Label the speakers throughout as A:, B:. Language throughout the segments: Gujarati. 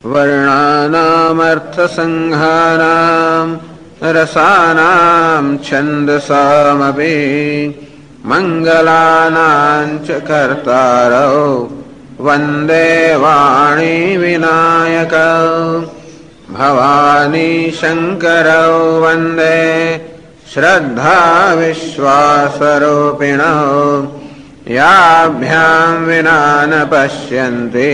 A: वर्णानामर्थसङ्घानाम् रसानाम् छन्दसामपि मङ्गलानाम् च कर्तारौ वन्दे वाणी विनायकौ भवानी शङ्करौ वन्दे श्रद्धा विश्वासरूपिणौ याभ्याम् विना न पश्यन्ति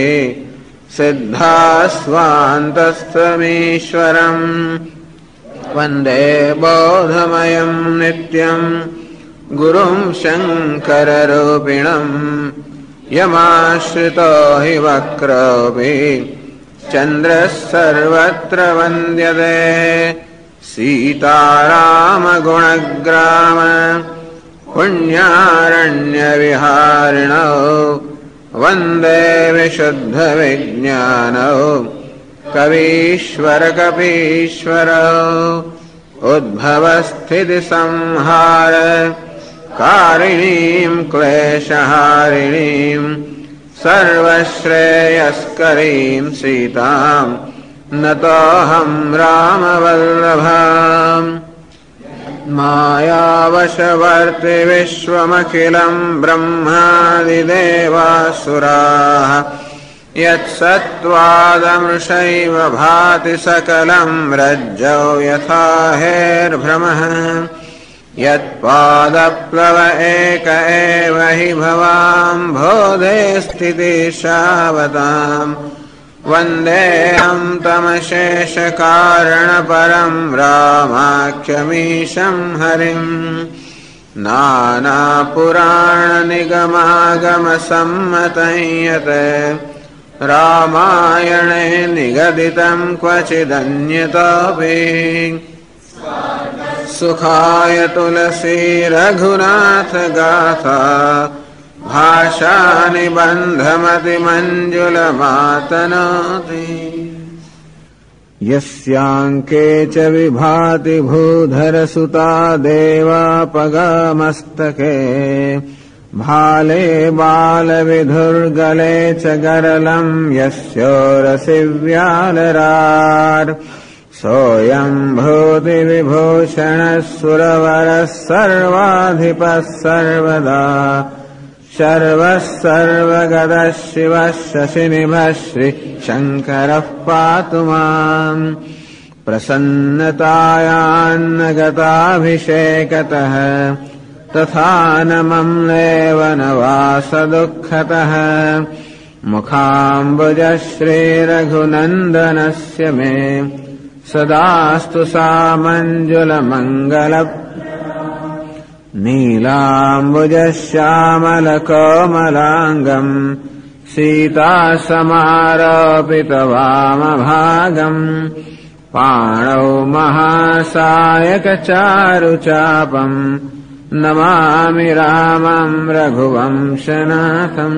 A: सिद्धास्वान्तस्थमीश्वरम् वन्दे बोधमयम् नित्यम् गुरुं शङ्कररूपिणम् यमाश्रितो हि वक्रोऽपि चन्द्रः सर्वत्र वन्द्यते सीतारामगुणग्राम पुण्यारण्यविहारिणौ वन्दे विशुद्धविज्ञानौ कवीश्वरकपीश्वरौ उद्भवस्थितिसंहार कारिणीम् क्लेशहारिणीम् सर्वश्रेयस्करीम् सीताम् नतोऽहम् रामवल्लभाम् मायावशवर्ति विश्वमखिलम् ब्रह्मादिदेवासुराः यत्सत्त्वादमृषैव भाति सकलम् रज्जौ यथा हेर्भ्रमः यत्पादप्लव एक एव हि भवाम् बोधे स्थितिशावताम् वन्देऽहम् तमशेषकारणपरम् रामाख्यमीशम् हरिम् नानापुराणनिगमागमसम्मतं यत् रामायणे निगदितम् क्वचिदन्यतोऽपि सुखाय तुलसी रघुनाथ गाथा भाषा निबन्धमतिमञ्जुलमातनोति यस्याङ्के च विभाति भूधरसुता देवापगामस्तके भाले बालविधुर्गले च गरलम् यस्योरसि व्यालरार् सोऽयम् भूतिविभूषणः सुरवरः सर्वाधिपः सर्वदा शर्वः सर्वगतः शिवः शशिनिभः श्रीशङ्करः पातु माम् प्रसन्नतायान्नगताभिषेकतः तथा न मम्लेव न वासदुःखतः मुखाम्बुजः श्रीरघुनन्दनस्य मे सदास्तु सामञ्जुलमङ्गल नीलाम्बुजश्यामलकोमलाङ्गम् सीतासमारोपितवामभागम् पाणौ महासायकचारुचापम् नमामि रामम् रघुवंशनाथम्।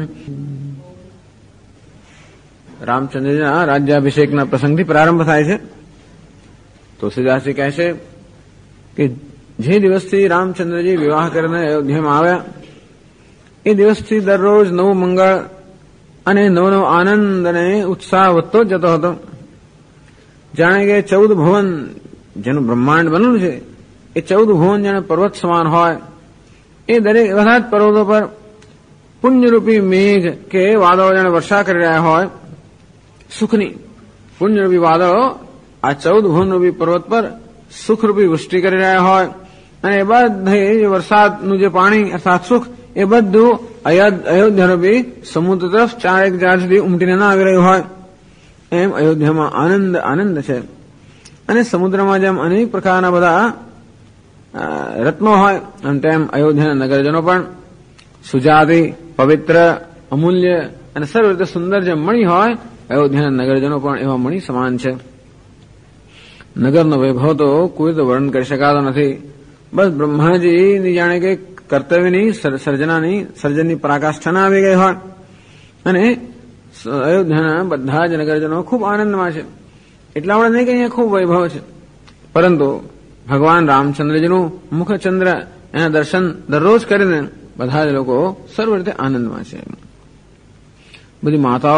A: રામચંદ્રજીના રાજ્યાભિષેકના પ્રસંગથી પ્રારંભ થાય છે. તુલસીદાસજી કહે છે કે જે દિવસથી રામચંદ્રજી વિવાહ કરીને અયોધ્યામાં આવ્યા એ દિવસથી દરરોજ નવું મંગળ અને નવો આનંદ અને ઉત્સાહ વધતો જ જતો હતો. જાણે કે 14 ભુવન જેનું બ્રહ્માંડ બનેલું છે એ 14 ભુવન જાણે પર્વત સમાન હોય. એ દરેક બધા જ પર્વતો પર પુણ્યરૂપી મેઘ કે વાદળો જાણે વર્ષા કરી રહ્યા હોય. સુખની પુણ્યરૂપી વાદળો આ 14 ભુવનરૂપી પર્વત પર સુખરૂપી વૃષ્ટિ કરી રહ્યા હોય અને એ બધે વરસાદનું જે પાણી અર્થાત સુખ એ બધું અયોધ્યારૂપી સમુદ્ર તરફ 4 જાર સુધી ઉમટીને ના આવી રહ્યું હોય. એમ અયોધ્યામાં આનંદ આનંદ છે. અને સમુદ્રમાં જેમ અનેક પ્રકારના બધા રત્નો હોય અને તેમ અયોધ્યાના નગરજનો પણ સુજાતિ પવિત્ર અમૂલ્ય અને સર્વ રીતે સુંદર જેમ મણી હોય અયોધ્યાના નગરજનો પણ એવા મણી સમાન છે. નગરનો વૈભવ તો કોઈ તો વર્ણન કરી શકાતો નથી. બસ બ્રહ્માજીની જાણે કે કર્તવ્યની સર્જનની પરાકાષ્ઠા આવી ગઈ હોય અને અયોધ્યાના બધા જ નગરજનો ખૂબ આનંદમાં છે. એટલા માટે નહીં કે અહીંયા ખૂબ વૈભવ છે, પરંતુ ભગવાન રામચંદ્રજીનું મુખચંદ્ર એના દર્શન દરરોજ કરીને બધા જ લોકો સર્વ રીતે આનંદમાં છે. બધી માતાઓ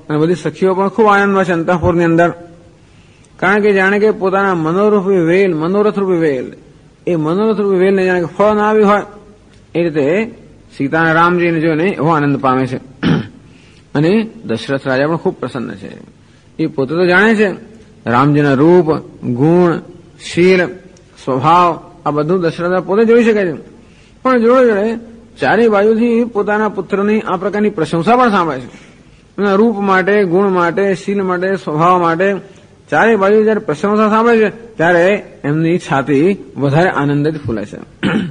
A: અને બધી સખીઓ પણ ખૂબ આનંદમાં છે અંતઃપુરની અંદર. કારણ કે જાણે કે પોતાના મનોરથરૂપી વેલ એ મનોરથરૂપી વેલને જાણે કે ફળ ના આવ્યું હોય એ રીતે સીતા અને રામજીને જોઈને એવો આનંદ પામે છે. અને દશરથ રાજા પણ ખૂબ પ્રસન્ન છે. એ પોતે તો જાણે છે રામજીના રૂપ, ગુણ, શીલ, સ્વભાવ આ બધું દશરથ પોતે જોઈ શકે છે. પણ જોડે જોડે ચારે બાજુથી પોતાના પુત્રની આ પ્રકારની પ્રશંસા પણ સાંભળે છે. એના રૂપ માટે, ગુણ માટે, શીલ માટે, સ્વભાવ માટે ચારે બાજુ જયારે પ્રશંસા સાંભળે છે ત્યારે એમની છાતી વધારે આનંદિત ફૂલે છે.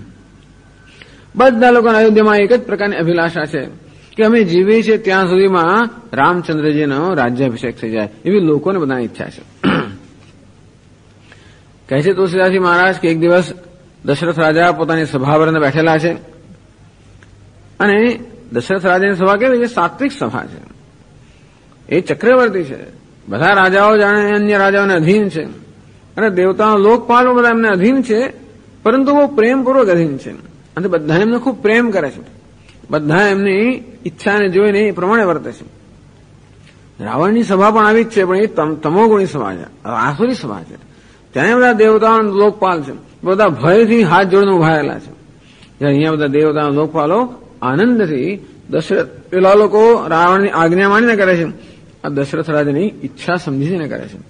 A: બધા લોકોના અયોધ્યામાં એક જ પ્રકારની અભિલાષા છે કે અમે જીવીએ છીએ ત્યાં સુધીમાં રામચંદ્રજીનો રાજ્યાભિષેક થઈ જાય એવી લોકોને બધાની ઈચ્છા છે. કહે છે તુલસીદાસજી મહારાજ કે એક દિવસ દશરથ રાજા પોતાની સભા પર બેઠેલા છે અને દશરથ રાજાની સભા કેવી છે? સાત્વિક સભા છે. એ ચક્રવર્તી છે. બધા રાજાઓ જાણે અન્ય રાજાઓને અધીન છે અને દેવતાઓ લોકપાલો બધા એમને અધીન છે, પરંતુ બહુ પ્રેમપૂર્વક અધીન છે અને બધા એમને ખૂબ પ્રેમ કરે છે. બધા એમની ઈચ્છાને જોઈને એ પ્રમાણે વર્તે છે. રાવણની સભા પણ આવી જ છે, પણ એ તમોગુણી સભા છે, આસુરી સભા છે. ત્યાં બધા દેવતાઓ લોકપાલ છે, બધા ભયથી હાથ જોડીને ઉભાયેલા છે. અહીંયા બધા દેવતાઓ લોકપાલો આનંદથી દશરથ પેલા લોકો રાવણની આજ્ઞા માનીને કરે છે, આ દશરથ રાજાની ઈચ્છા સમજીને કરે છે.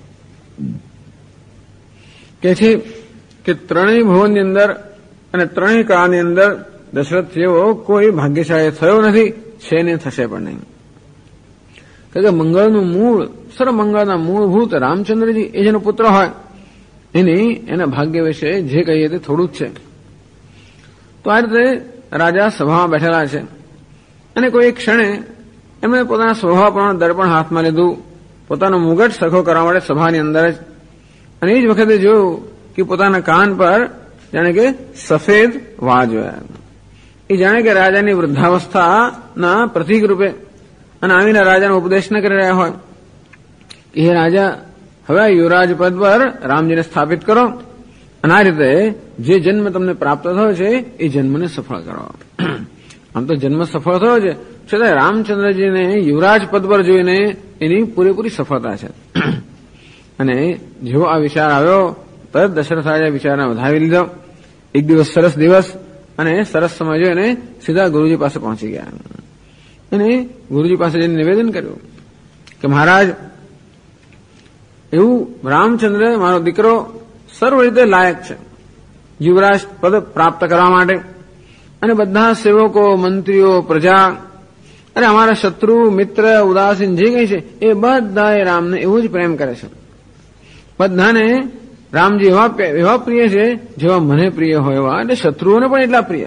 A: કે છે કે ત્રણેય ભુવનની અંદર અને ત્રણેય કાળની અંદર દશરથ જેવો કોઈ ભાગ્યશાળી થયો નથી, છે ને થશે પણ નહીં. કારણ કે મંગળનું મૂળ, સર્વમંગળના મૂળભૂત રામચંદ્રજી એ જેનો પુત્ર હોય એના ભાગ્ય વિશે જે કહીએ તે થોડું જ છે. તો આ રીતે રાજા સભામાં બેઠેલા છે અને કોઈ એક ક્ષણે એમણે પોતાના સ્વભાવ પ્રમાણે દર્પણ હાથમાં લીધું, પોતાનો મુગટ સરખો કરવા માટે સભાની અંદર જ. અને એ જ વખતે જોયું કે પોતાના કાન પર જાણે કે સફેદ વાળ જોયા. એ જાણે કે રાજાની વૃદ્ધાવસ્થાના પ્રતીક રૂપે અને આવીને રાજાનો ઉપદેશ ન કરી રહ્યા હોય. એ રાજા હવે યુવરાજ પદ પર રામજીને સ્થાપિત કરો અને આ રીતે જે જન્મ તમને પ્રાપ્ત થયો છે એ જન્મને સફળ કરો. આમ તો જન્મ સફળ થયો છે, છતાં રામચંદ્રજીને યુવરાજ પદ પર જોઈને એની પૂરેપૂરી સફળતા છે. અને જેવો આ વિચાર આવ્યો તરત દશરથ રાજા વિચારને વધાવી લીધો. એક દિવસ સરસ દિવસ અને સરસ સમય જોઈને સીધા ગુરુજી પાસે પહોંચી ગયા અને ગુરુજી પાસે જઈને નિવેદન કર્યું કે મહારાજ, એવું રામચંદ્ર મારો દીકરો સર્વ રીતે લાયક છે યુવરાજ પદ પ્રાપ્ત કરવા માટે. અને બધા સેવકો, મંત્રીઓ, પ્રજા અને અમારા શત્રુ, મિત્ર, ઉદાસીન જે કંઈ છે એ બધા રામને એવું જ પ્રેમ કરે છે. બધાને રામજી એવા પ્રિય છે જેવા મને પ્રિય હોય એવા, એટલે શત્રુઓને પણ એટલા પ્રિય.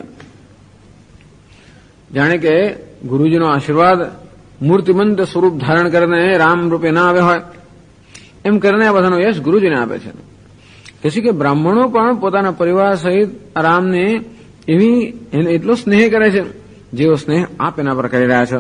A: જાણે કે ગુરુજીનો આશીર્વાદ મૂર્તિમંત સ્વરૂપ ધારણ કરીને રામ રૂપે ના આવ્યા હોય એમ કરીને આ બધાનો યશ ગુરુજીને આપે છે. તેથી કે બ્રાહ્મણો પણ પોતાના પરિવાર સહિત રામને એટલો સ્નેહ કરે છે જેવો સ્નેહ આપ એના પર કરી રહ્યા છો.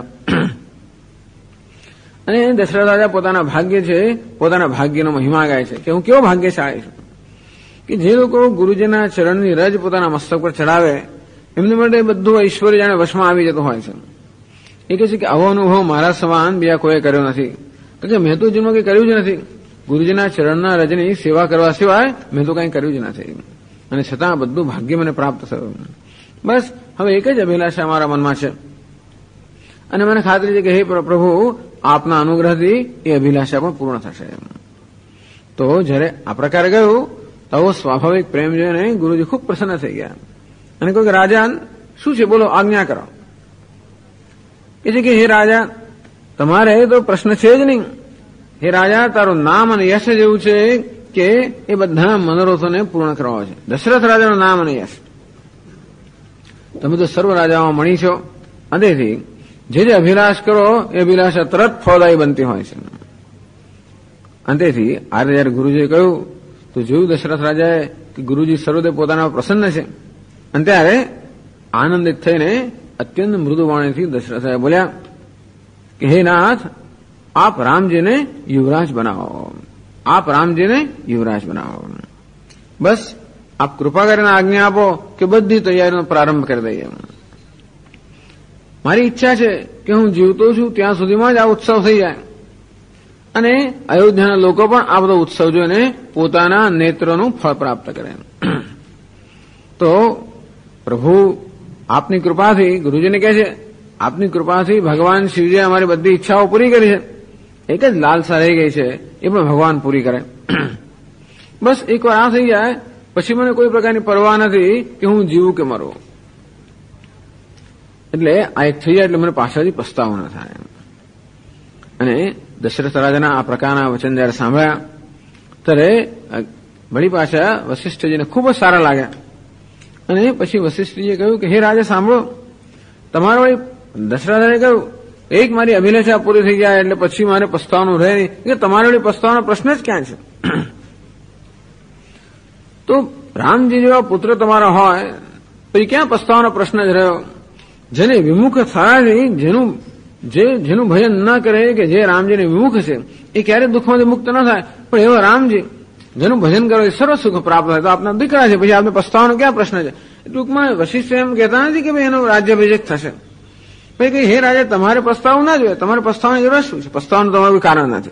A: અને દશરથ રાજા પોતાના ભાગ્ય છે, પોતાના ભાગ્યનો મહિમા ગાય છે કે હું કેવો ભાગ્યશાળી છું કે જે લોકો ગુરુજીના ચરણની રજ પોતાના મસ્તક પર ચડાવે એમની માટે બધું ઐશ્વર્ય જાણે વશમાં આવી જતું હોય છે. એ કહે છે કે આવો અનુભવ મારા સમાન બીજા કોઈએ કર્યો નથી, કારણ કે મેં તો જન્મ કંઈ કર્યું જ નથી. ગુરુજીના ચરણના રજની સેવા કરવા સિવાય મેં તો કંઈ કર્યું જ નથી, અને છતાં બધું ભાગ્ય મને પ્રાપ્ત થયું. બસ હવે એક જ અભિલાષા મારા મનમાં છે અને મને ખાતરી છે કે હે પ્રભુ, આપના અનુગ્રહથી એ અભિલાષા પણ પૂર્ણ થશે. તો જયારે આ પ્રકારે ગયું તો સ્વાભાવિક પ્રેમ જોઈને ગુરુજી ખૂબ પ્રસન્ન થઈ ગયા અને કોઈ રાજા શું છે બોલો, આજ્ઞા કરો. એ છે કે હે રાજા, તમારે તો પ્રશ્ન છે જ નહીં. હે રાજા, તારું નામ અને યશ જ એવું છે કે એ બધા મનોરથોને પૂર્ણ કરવા છે. દશરથ રાજાનું નામ અને યશ. તમે તો સર્વ રાજાઓમાં મણી છો, અંતેથી જે અભિલાષ કરો એ અભિલાષા તરત ફળદાયી બનતી હોય છે. અંતેથી આજે જયારે ગુરુજીએ કહ્યું તો જોયું દશરથ રાજાએ કે ગુરુજી સર્વદે પોતાના પ્રસન્ન છે. અને ત્યારે આનંદિત થઈને અત્યંત મૃદુ વાણીથી દશરથ રાજા બોલ્યા કે હે નાથ, આપ રામજીને યુવરાજ બનાવો, આપ રામજીને યુવરાજ બનાવો. બસ આપ કૃપા કરીને આજ્ઞા આપો કે બધી તૈયારીનો પ્રારંભ કરી દઈએ. મારી ઈચ્છા છે કે હું જીવતો છું ત્યાં સુધીમાં જ આ ઉત્સવ થઈ જાય. અને અયોધ્યાના લોકો પણ આ બધો ઉત્સવ જોઈને પોતાના નેત્રોનું ફળ પ્રાપ્ત કરે. તો પ્રભુ આપની કૃપાથી, ગુરુજીને કહે છે, આપની કૃપાથી ભગવાન શિવજીએ અમારી બધી ઈચ્છાઓ પૂરી કરી છે. એક જ લાલસા રહી ગઈ છે, એ પણ ભગવાન પૂરી કરે. બસ એકવાર આ થઈ જાય પછી મને કોઈ પ્રકારની પરવા નથી કે હું જીવું કે મરું. એટલે આ એક થઈ જાય એટલે મને પાછળથી પસ્તાવો ન થાય. અને દશરથ રાજાના આ પ્રકારના વચન જયારે સાંભળ્યા ત્યારે વળી પાછા વશિષ્ઠજીને ખૂબ જ સારા લાગ્યા. અને પછી વશિષ્ઠજીએ કહ્યું કે હે રાજા સાંભળો, તમારા વળી દશરથે કહ્યું એક મારી અભિલાષા પૂરી થઈ જાય એટલે પછી મારે પસ્તાવાનું રહે નહીં, કે તમારે વળી પસ્તાવાનો પ્રશ્ન જ ક્યાં છે? તો રામજી જેવા પુત્ર તમારા હોય પછી ક્યાં પસ્તાવાનો પ્રશ્ન જ રહ્યો? જેને વિમુખ થયા નહીં, જેનું ભજન ન કરે, કે જે રામજીને વિમુખ છે એ ક્યારેય દુઃખમાંથી મુક્ત ન થાય. પણ એવા રામજી જેનું ભજન કરો એ સર્વ સુખ પ્રાપ્ત થાય. તો આપના દીકરા છે, પછી આપને પસ્તાવાનો ક્યાં પ્રશ્ન છે? ટૂંકમાં વશિષ્ઠ એમ કહેતા નથી કે ભાઈ એનો રાજ્યાભિષેક થશે. પછી કઈ હે રાજા તમારે પસ્તાવું ના જોઈએ, તમારે પસ્તાવાની જરૂર શું છે? પસ્તાવાનું તમારું કોઈ કારણ નથી.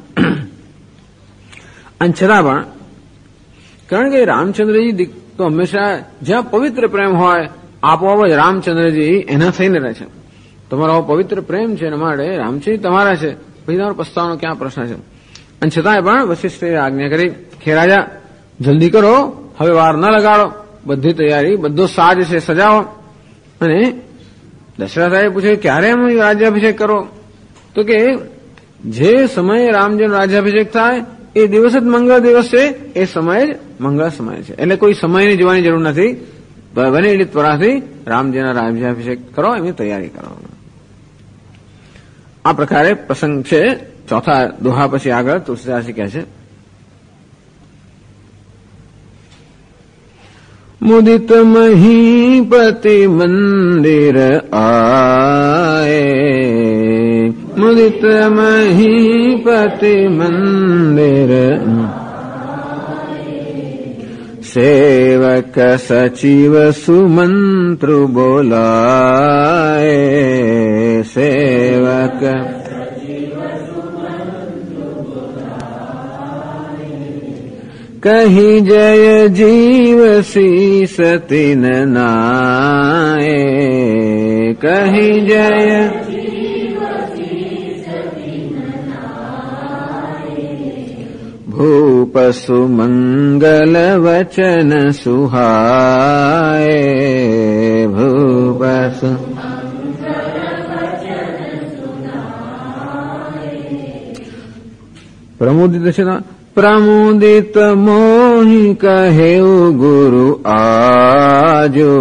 A: અને છતાં પણ કારણ કે રામચંદ્રજી તો હંમેશા જ્યાં પવિત્ર પ્રેમ હોય આપોઆપ જ રામચંદ્રજી એના થઈને રહે છે. તમારો પવિત્ર પ્રેમ છે એના માટે રામચંદ્ર તમારા છે, પછી તમારો પસ્તાવાનો ક્યાં પ્રશ્ન છે? અને છતાંય પણ વશિષ્ઠે આજ્ઞા કરી કે રાજા જલ્દી કરો, હવે વાર ન લગાડો, બધી તૈયારી, બધો સાજ છે સજાવો. અને દશરથે પૂછ્યું ક્યારે એમ રાજ્યાભિષેક કરો? તો કે જે સમયે રામજીનો રાજ્યાભિષેક થાય એ દિવસ જ મંગળ દિવસ છે, એ સમય જ મંગળ સમય છે. એટલે કોઈ સમયની જોવાની જરૂર નથી. બને એટલી ત્વરાથી રામજીના રાજ્યાભિષેક કરો, એની તૈયારી કરો. આ પ્રકારે પ્રસંગ છે. ચોથા દોહા પછી આગળ તુલસીદાસજી કહે છે, મુદિત મહીપતિ મંદિર આયે, મુદિત મહીપતિ મંદિર સેવક સચિવ સુમંત્રુ બોલાય, સેવક કહી જય જીવ શીસ તિન નાય, કહી જય ભૂપ સુમંગલ વચન સુહાય, ભૂપ પ્રમોદિત છે. પ્રમોદિત મોહી કહેવું ગુરુ આજો,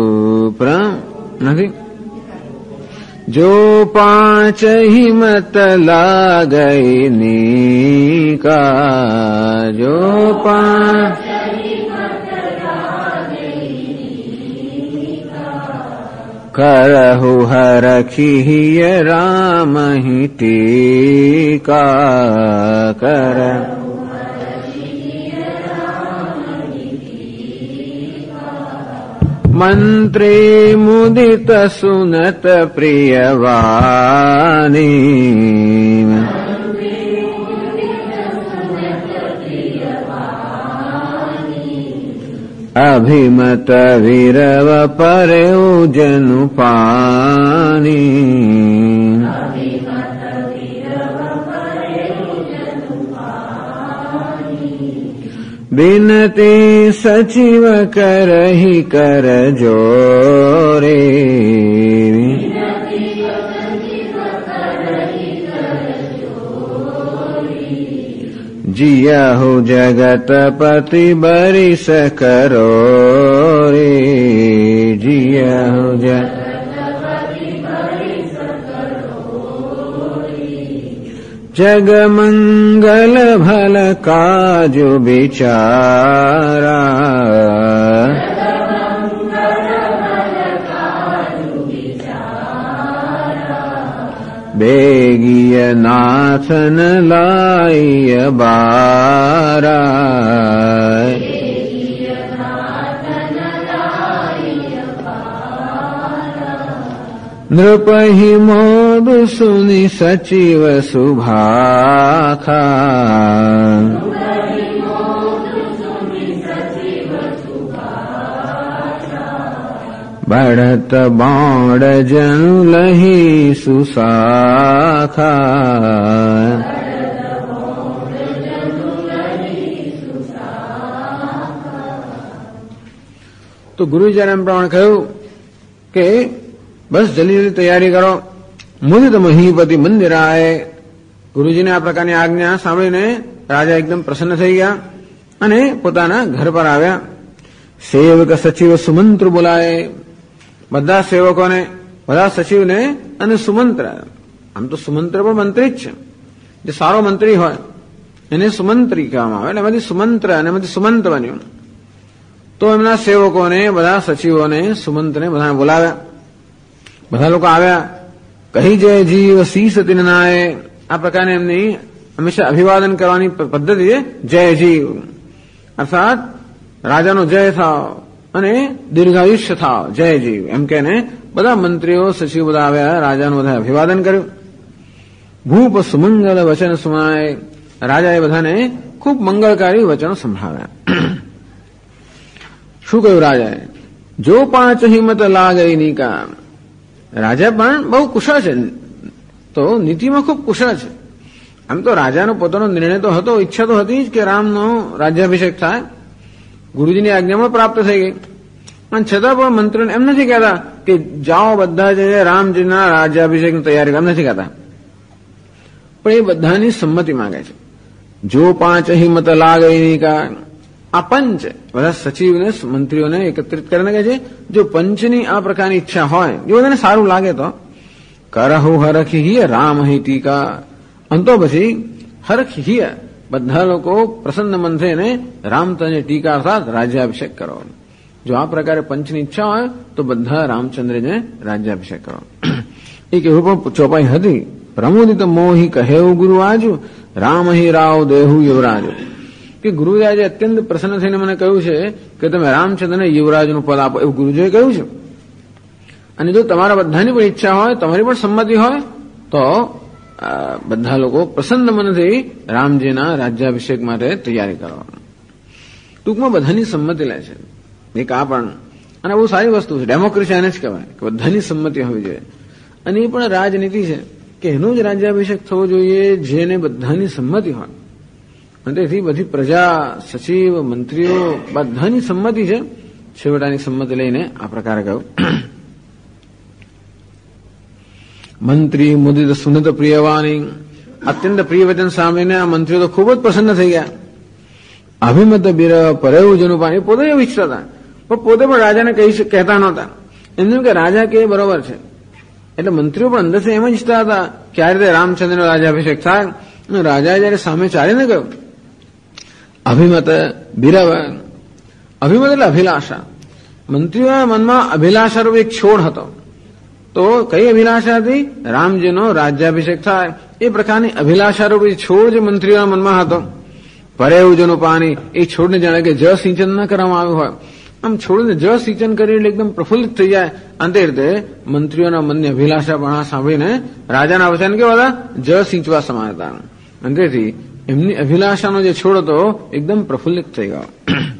A: નથી જો પાંચ હિમત લાગઈ નીકા, જો પાંચ કરહુ હરખી રામ હિ ટીકા, કર મંત્રી મુદિત સુનત પ્રિયવાણી, અભિમત વિરવ પરેઉ જનુ પાણી, બિનતી સચિવ કરહી કર જોરે, जियहु जगतपति बरिस करो रे, जियहु जगतपति बरिस करो रे, जग मंगल भल काजु बिचारा, बेगिय नाथन लाय बारा, नृपहि मोर મોદુ સુની સચિવ સુભાખા બઢત બોડ જનુ લહી સુશાખા. તો ગુરુ જયારે એમ પ્રમાણે કહ્યું કે બસ જલ્દી જલ્દી તૈયારી કરો. મુદિત મહીપતિ મંદિરાય. ગુરુજીને આ પ્રકારની આજ્ઞા સાંભળીને રાજા એકદમ પ્રસન્ન થઈ ગયા અને પોતાના ઘર પર આવ્યા. સેવક સચિવ સુમંત્ર બોલાય. બધા સેવકોને, બધા સચિવને અને સુમંત્ર, આમ તો સુમંત્ર પણ મંત્રી જ છે, જે સારો મંત્રી હોય એને સુમંત્રી કહેવામાં આવે. એટલે એમાંથી સુમંત્ર અને એમાંથી સુમંત બન્યું. તો એમના સેવકોને, બધા સચિવોને, સુમંતને બધાને બોલાવ્યા. બધા લોકો આવ્યા. કહી જય જીવ શીસ તિનનાય. આ પ્રકારે એમની હંમેશા અભિવાદન કરવાની પદ્ધતિ છે જય જીવ, અર્થાત રાજાનો જય થાવ અને દીર્ઘાયુષ્ય થાવ, જય જીવ એમ કે બધા મંત્રીઓ સચિવ બધા આવ્યા. રાજાનું બધા અભિવાદન કર્યું. ભૂપ સુમંગલ વચન સુનાય. રાજાએ બધાને ખૂબ મંગળકારી વચનો સંભળાવ્યા. શું કહ્યું રાજાએ? જો પાંચ હિંમત લાગઈ નીકા. રાજા પણ બહુ કુશળ છે, તો નીતિમાં ખૂબ કુશળ છે. આમ તો રાજાનો પોતાનો નિર્ણય તો હતો, ઈચ્છા તો હતી જ કે રામનો રાજ્યાભિષેક થાય. ગુરુજીની આજ્ઞામાં પ્રાપ્ત થઈ ગઈ, અને છતાં પણ મંત્રીને એમ નથી કહેતા કે જાઓ બધા જઈને રામજીના રાજ્યાભિષેકની તૈયારી કરો, એમ નથી કહેતા. પણ એ બધાની સંમતિ માંગે છે. જો પાંચ હિંમત લાગઈ કા. આ પંચ બધા સચિવને, મંત્રીઓને એકત્રિત કરીને કહે છે જો પંચની આ પ્રકારની ઈચ્છા હોય, જો બધાને સારું લાગે તો કરહુ હરખિય રામ હિ ટીકા. અંતો પછી હરખિય બધા લોકો પ્રસન્ન મન થઈને રામ તને ટીકા અર્થાત રાજ્યાભિષેક કરો. જો આ પ્રકારે પંચની ઈચ્છા હોય તો બધા રામચંદ્રને રાજ્યાભિષેક કરો. એક એવું પણ ચોપાઈ હતી. પ્રમોદિત મોહી કહેવું ગુરુ આજુ રામ હિ રાવ દેહુ યુવરાજુ. કે ગુરુરાજે અત્યંત પ્રસન્ન થઈને મને કહ્યું છે કે તમે રામચંદ્રને યુવરાજનું પદ આપો, એવું ગુરુજીએ કહ્યું છે. અને જો તમારા બધાની પણ ઈચ્છા હોય, તમારી પણ સંમતિ હોય તો બધા લોકો પ્રસન્ન મનથી રામજીના રાજ્યાભિષેક માટે તૈયારી કરો. ટૂંકમાં બધાની સંમતિ લે છે. એક આ પણ, અને બહુ સારી વસ્તુ છે. ડેમોક્રેસી આને જ કહેવાય કે બધાની સંમતિ હોવી જોઈએ. અને એ પણ રાજનીતિ છે કે એનો જ રાજ્યાભિષેક થવો જોઈએ જેને બધાની સંમતિ હોય. અને તેથી બધી પ્રજા, સચિવ, મંત્રીઓ બધાની સંમતિ છે. છેવટાની સંમતિ લઈને આ પ્રકારે કહ્યું. મંત્રી મુદિત સુનત પ્રિયવાની. અત્યંત પ્રિય વચન સાંભળીને આ મંત્રીઓ તો ખૂબ જ પ્રસન્ન થઈ ગયા. અભિમત બિર પરેવું જનું પાણી. પોતે એવું ઈચ્છતા હતા, પણ પોતે પણ રાજાને કહેતા નહોતા. એમનું કે રાજા કે બરોબર છે. એટલે મંત્રીઓ પણ અંદરથી એમ જ ઈચ્છતા હતા કે આ રીતે રામચંદ્રનો રાજ્યાભિષેક થાય. રાજાએ જયારે સામે ચાલીને કહ્યું અભિમત બિરવ. અભિમત એટલે અભિલાષા. મંત્રીઓના મનમાં અભિલાષારૂપ એક છોડ હતો. તો કઈ અભિલાષા હતી? રામજીનો રાજ્યાભિષેક થાય. એ પ્રકારની અભિલાષારૂપી છોડ જે મંત્રીઓના મનમાં હતો. પરેવજનું પાણી. એ છોડને જાણે કે જળ સિંચન ન કરવામાં આવ્યું હોય, આમ છોડને જળ સિંચન કરીને એકદમ પ્રફુલ્લિત થઈ જાય. અંતે રીતે મંત્રીઓના મનની અભિલાષા પણ સાંભળીને રાજાના વચન કેવા હતા? જળ સિંચવા સમાન હતા. અંતેથી એમની અભિલાષાનો જે છોડ હતો એકદમ પ્રફુલ્લિત થઈ ગયો.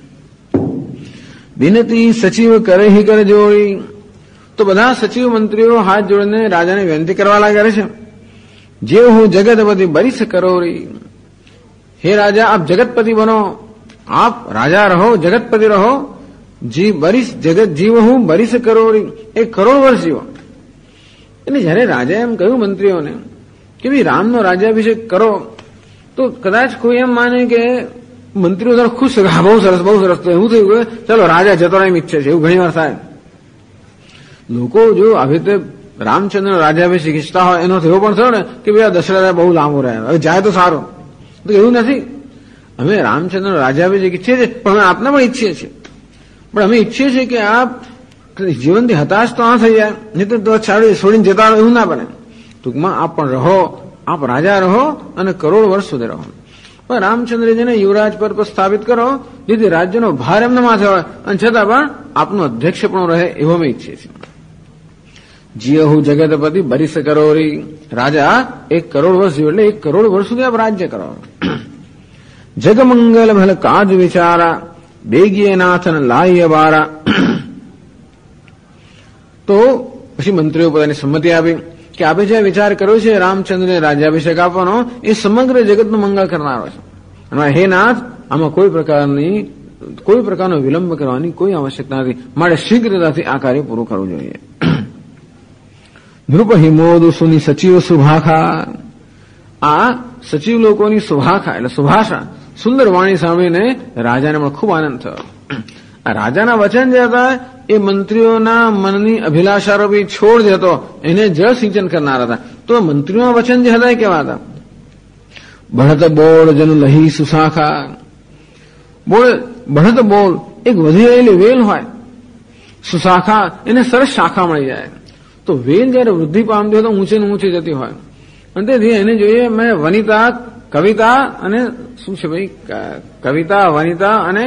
A: વિનતી સચિવ કરે હિ કર જોડી. તો બધા સચિવ મંત્રીઓ હાથ જોડીને રાજાને વિનંતી કરવા લાગ્યા છે. જે હું જગતપતિ બરીસ કરોરી. હે રાજા, આપ જગતપતિ બનો, આપ રાજા રહો, જગતપતિ રહો. જી બરીસ જગત જીવ હું બરીસ કરોરી. 1 કરોડ વર્ષ જીવો. એટલે જયારે રાજા એમ કહ્યું મંત્રીઓને કે ભાઈ રામનો રાજ્યાભિષેક કરો, તો કદાચ કોઈ એમ માને કે મંત્રીઓ દ્વારા ખુશ, બહુ સરસ બહુ સરસ. તો એવું થયું કે ચાલો રાજા જતો એમ ઈચ્છે છે. એવું ઘણી વાર થાય. લોકો જો આવી રીતે રામચંદ્ર રાજ્યાભિષેક ઈચ્છતા હોય, એનો એવો પણ થયો ને કે ભાઈ દશરથ બહુ લાંબો રહે, હવે જાય તો સારું. તો એવું નથી. અમે રામચંદ્ર રાજ્યાભિષેક ઈચ્છીએ છીએ, પણ અમે આપને પણ ઈચ્છીએ છીએ. પણ અમે ઈચ્છીએ છીએ કે આપ જીવનથી હતાશ તો આ થઈ જાય, નહીં તો છોડીને જતા રહો, એવું ના બને. ટૂંકમાં આપ પણ રહો, આપ રાજા રહો અને કરોડ વર્ષ સુધી રહો. પણ રામચંદ્રજીને યુવરાજ પદ પર સ્થાપિત કરો, જેથી રાજ્યનો ભાર એમના માથે હોય અને છતાં પણ આપનું અધ્યક્ષ પણ રહે, એવો અમે ઈચ્છીએ છીએ. જીયહુ જગતપતિ બરિસ કરોરી. રાજા 1 કરોડ વર્ષ જીવ્યો એટલે 1 કરોડ વર્ષ સુધી આપ રાજ્ય કરો. જગમંગલ ભલ કાજ વિચારા બેગીએ નાથન લાય બારા. તો પછી મંત્રીઓ પોતાની સંમતિ આપી કે આપણે જે વિચાર કર્યો છે રામચંદ્રને રાજ્યાભિષેક આપવાનો એ સમગ્ર જગતનું મંગળ કરનારો છે. અને હે નાથ, આમાં કોઈ પ્રકારનો વિલંબ કરવાની કોઈ આવશ્યકતા નથી. માટે શીઘ્રતાથી આ કાર્ય પૂરું કરવું જોઈએ. નૃપ હિમોદુ સુની સચિવ સુભાખા. આ સચિવ લોકોની સુભાખા એટલે સુભાષા સુંદર વાણી સાંભળીને રાજાને પણ ખૂબ આનંદ થયો. આ રાજાના વચન જે હતા એ મંત્રીઓના મનની અભિલાષા રૂપી છોડ જે હતો એને જળ સિંચન કરનાર હતા. તો મંત્રીઓના વચન જે હતા એ કેવા હતા? બઢત બોળ જન લહી સુશાખા. બઢત બોલ એક વધી રહેલી વેલ હોય, સુશાખા એને સરસ શાખા મળી જાય. તો વેલ જયારે વૃદ્ધિ પામતી હોય તો ઊંચે ને ઊંચી જતી હોય. અને તેથી એને જોઈએ મેં વનિતા, કવિતા અને શું છે ભાઈ, કવિતા, વનિતા અને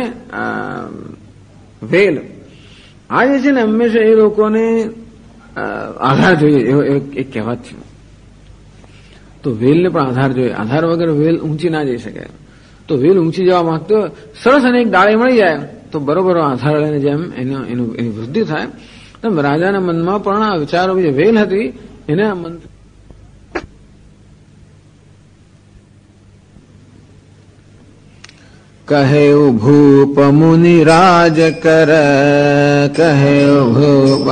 A: વેલ, આ જે છે ને હંમેશા એ લોકોને આધાર જોઈએ એવો એક કહેવત છે. તો વેલને પણ આધાર જોઈએ. આધાર વગર વેલ ઊંચી ના જઈ શકે. તો વેલ ઊંચી જવા માંગતો સરસ અને એક ડાળી મળી જાય તો બરોબર આધાર લઈને જેમ એની વૃદ્ધિ થાય તેમ રાજાના મનમાં પણ આ વિચારો જે વેલ હતી એને મંત્ર કહે ભૂપ મુનિ રાજ કર. કહે ભૂપ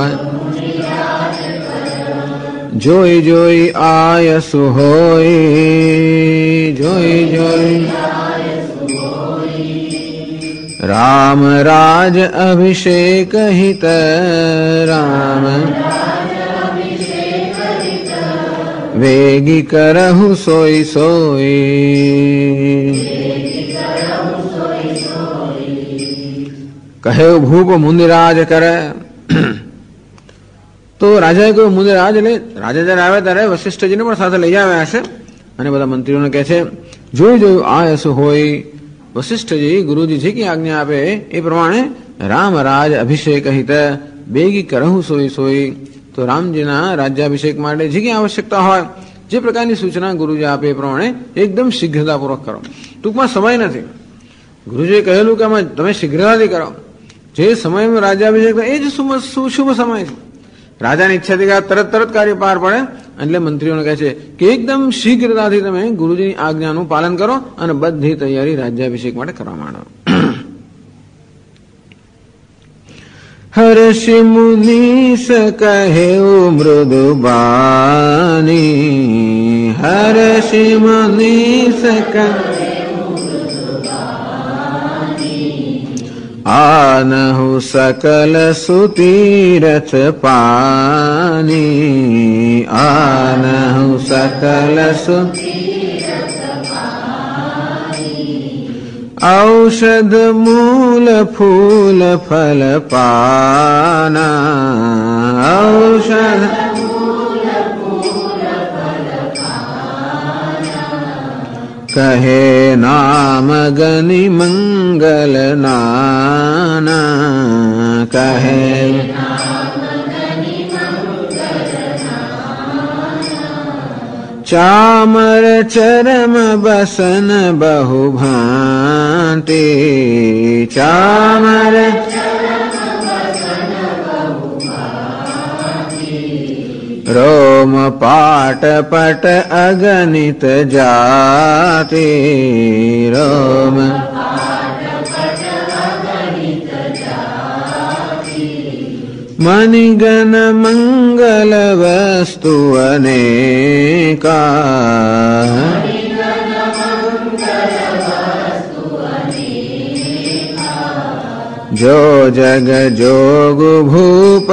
A: જોઈ જોઈ આયસુ હોય. જોઈ જોઈ રામ રાજ અભિષેક હિત. રામ વેગી કરહુ સોઈ સોઈ. કહ્યું ભૂપ મુનિરાજ કરે. તો રાજાએ કહ્યું મુનિરાજ એટલે રાજા જયારે આવ્યા ત્યારે વશિષ્ઠજીને પણ સાથે લઈ આવ્યા હશે અને બધા મંત્રીઓને કહે છે જોઈ જોયું આ શું હોય. વશિષ્ઠજી ગુરુજી જે કઈ આજ્ઞા આપે એ પ્રમાણે રામ રાજ અભિષેક હિત બેગી કરહું સોઈ સોઈ. તો રામજીના રાજ્યાભિષેક માટે જે કઈ આવશ્યકતા હોય જે પ્રકારની સૂચના ગુરુજી આપે એ પ્રમાણે એકદમ શીઘ્રતાપૂર્વક કરો. ટૂંકમાં સમય નથી. ગુરુજીએ કહેલું કે આમાં તમે શીઘ્રતાથી કરો. જે સમયમાં રાજ્યાભિષેક એ જ શુભ સમય છે. રાજાની ઈચ્છાથી કે તરત કાર્ય પાર પડે એટલે મંત્રીઓને કહે છે કે એકદમ શીઘ્રતાથી તમે ગુરુજીની આજ્ઞાનું પાલન કરો અને બધી તૈયારી રાજ્યાભિષેક માટે કરવા માંડો. હર્ષિ મુનીસ કહે મૃદુ બાની. હર્ષિ મુનીસ કહે આનહુ સકલ સુતીરથ પાની. આનહુ સકલ ઔષધ મૂલ ફૂલ ફલ પાના. ઔષધ કહે નામ ગનિ મંગલ નાના. કહે ચામર ચરમ બસન બહુ ભાંતિ. ચામર રોમ પાટ પટ અગણિત જાતિ. રોમ મણિગણ મંગલ વસ્તુ અનેકા. જો જગ જોગ ભૂપ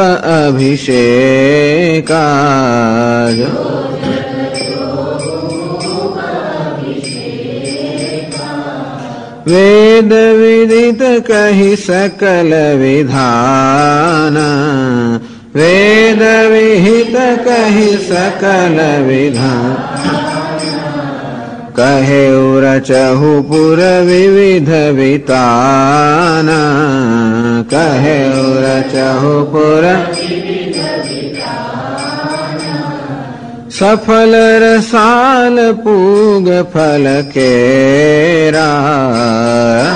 A: અભિષેકા. વેદ વિદિત કહી સકલ વિધાન. વેદ વિહિત કહી સકલ વિધાન. કહે રચહુ પુર વિવિધ વિતાન. કહે રચહુ પુર સફલ રસાલ પૂગ ફલ કેરા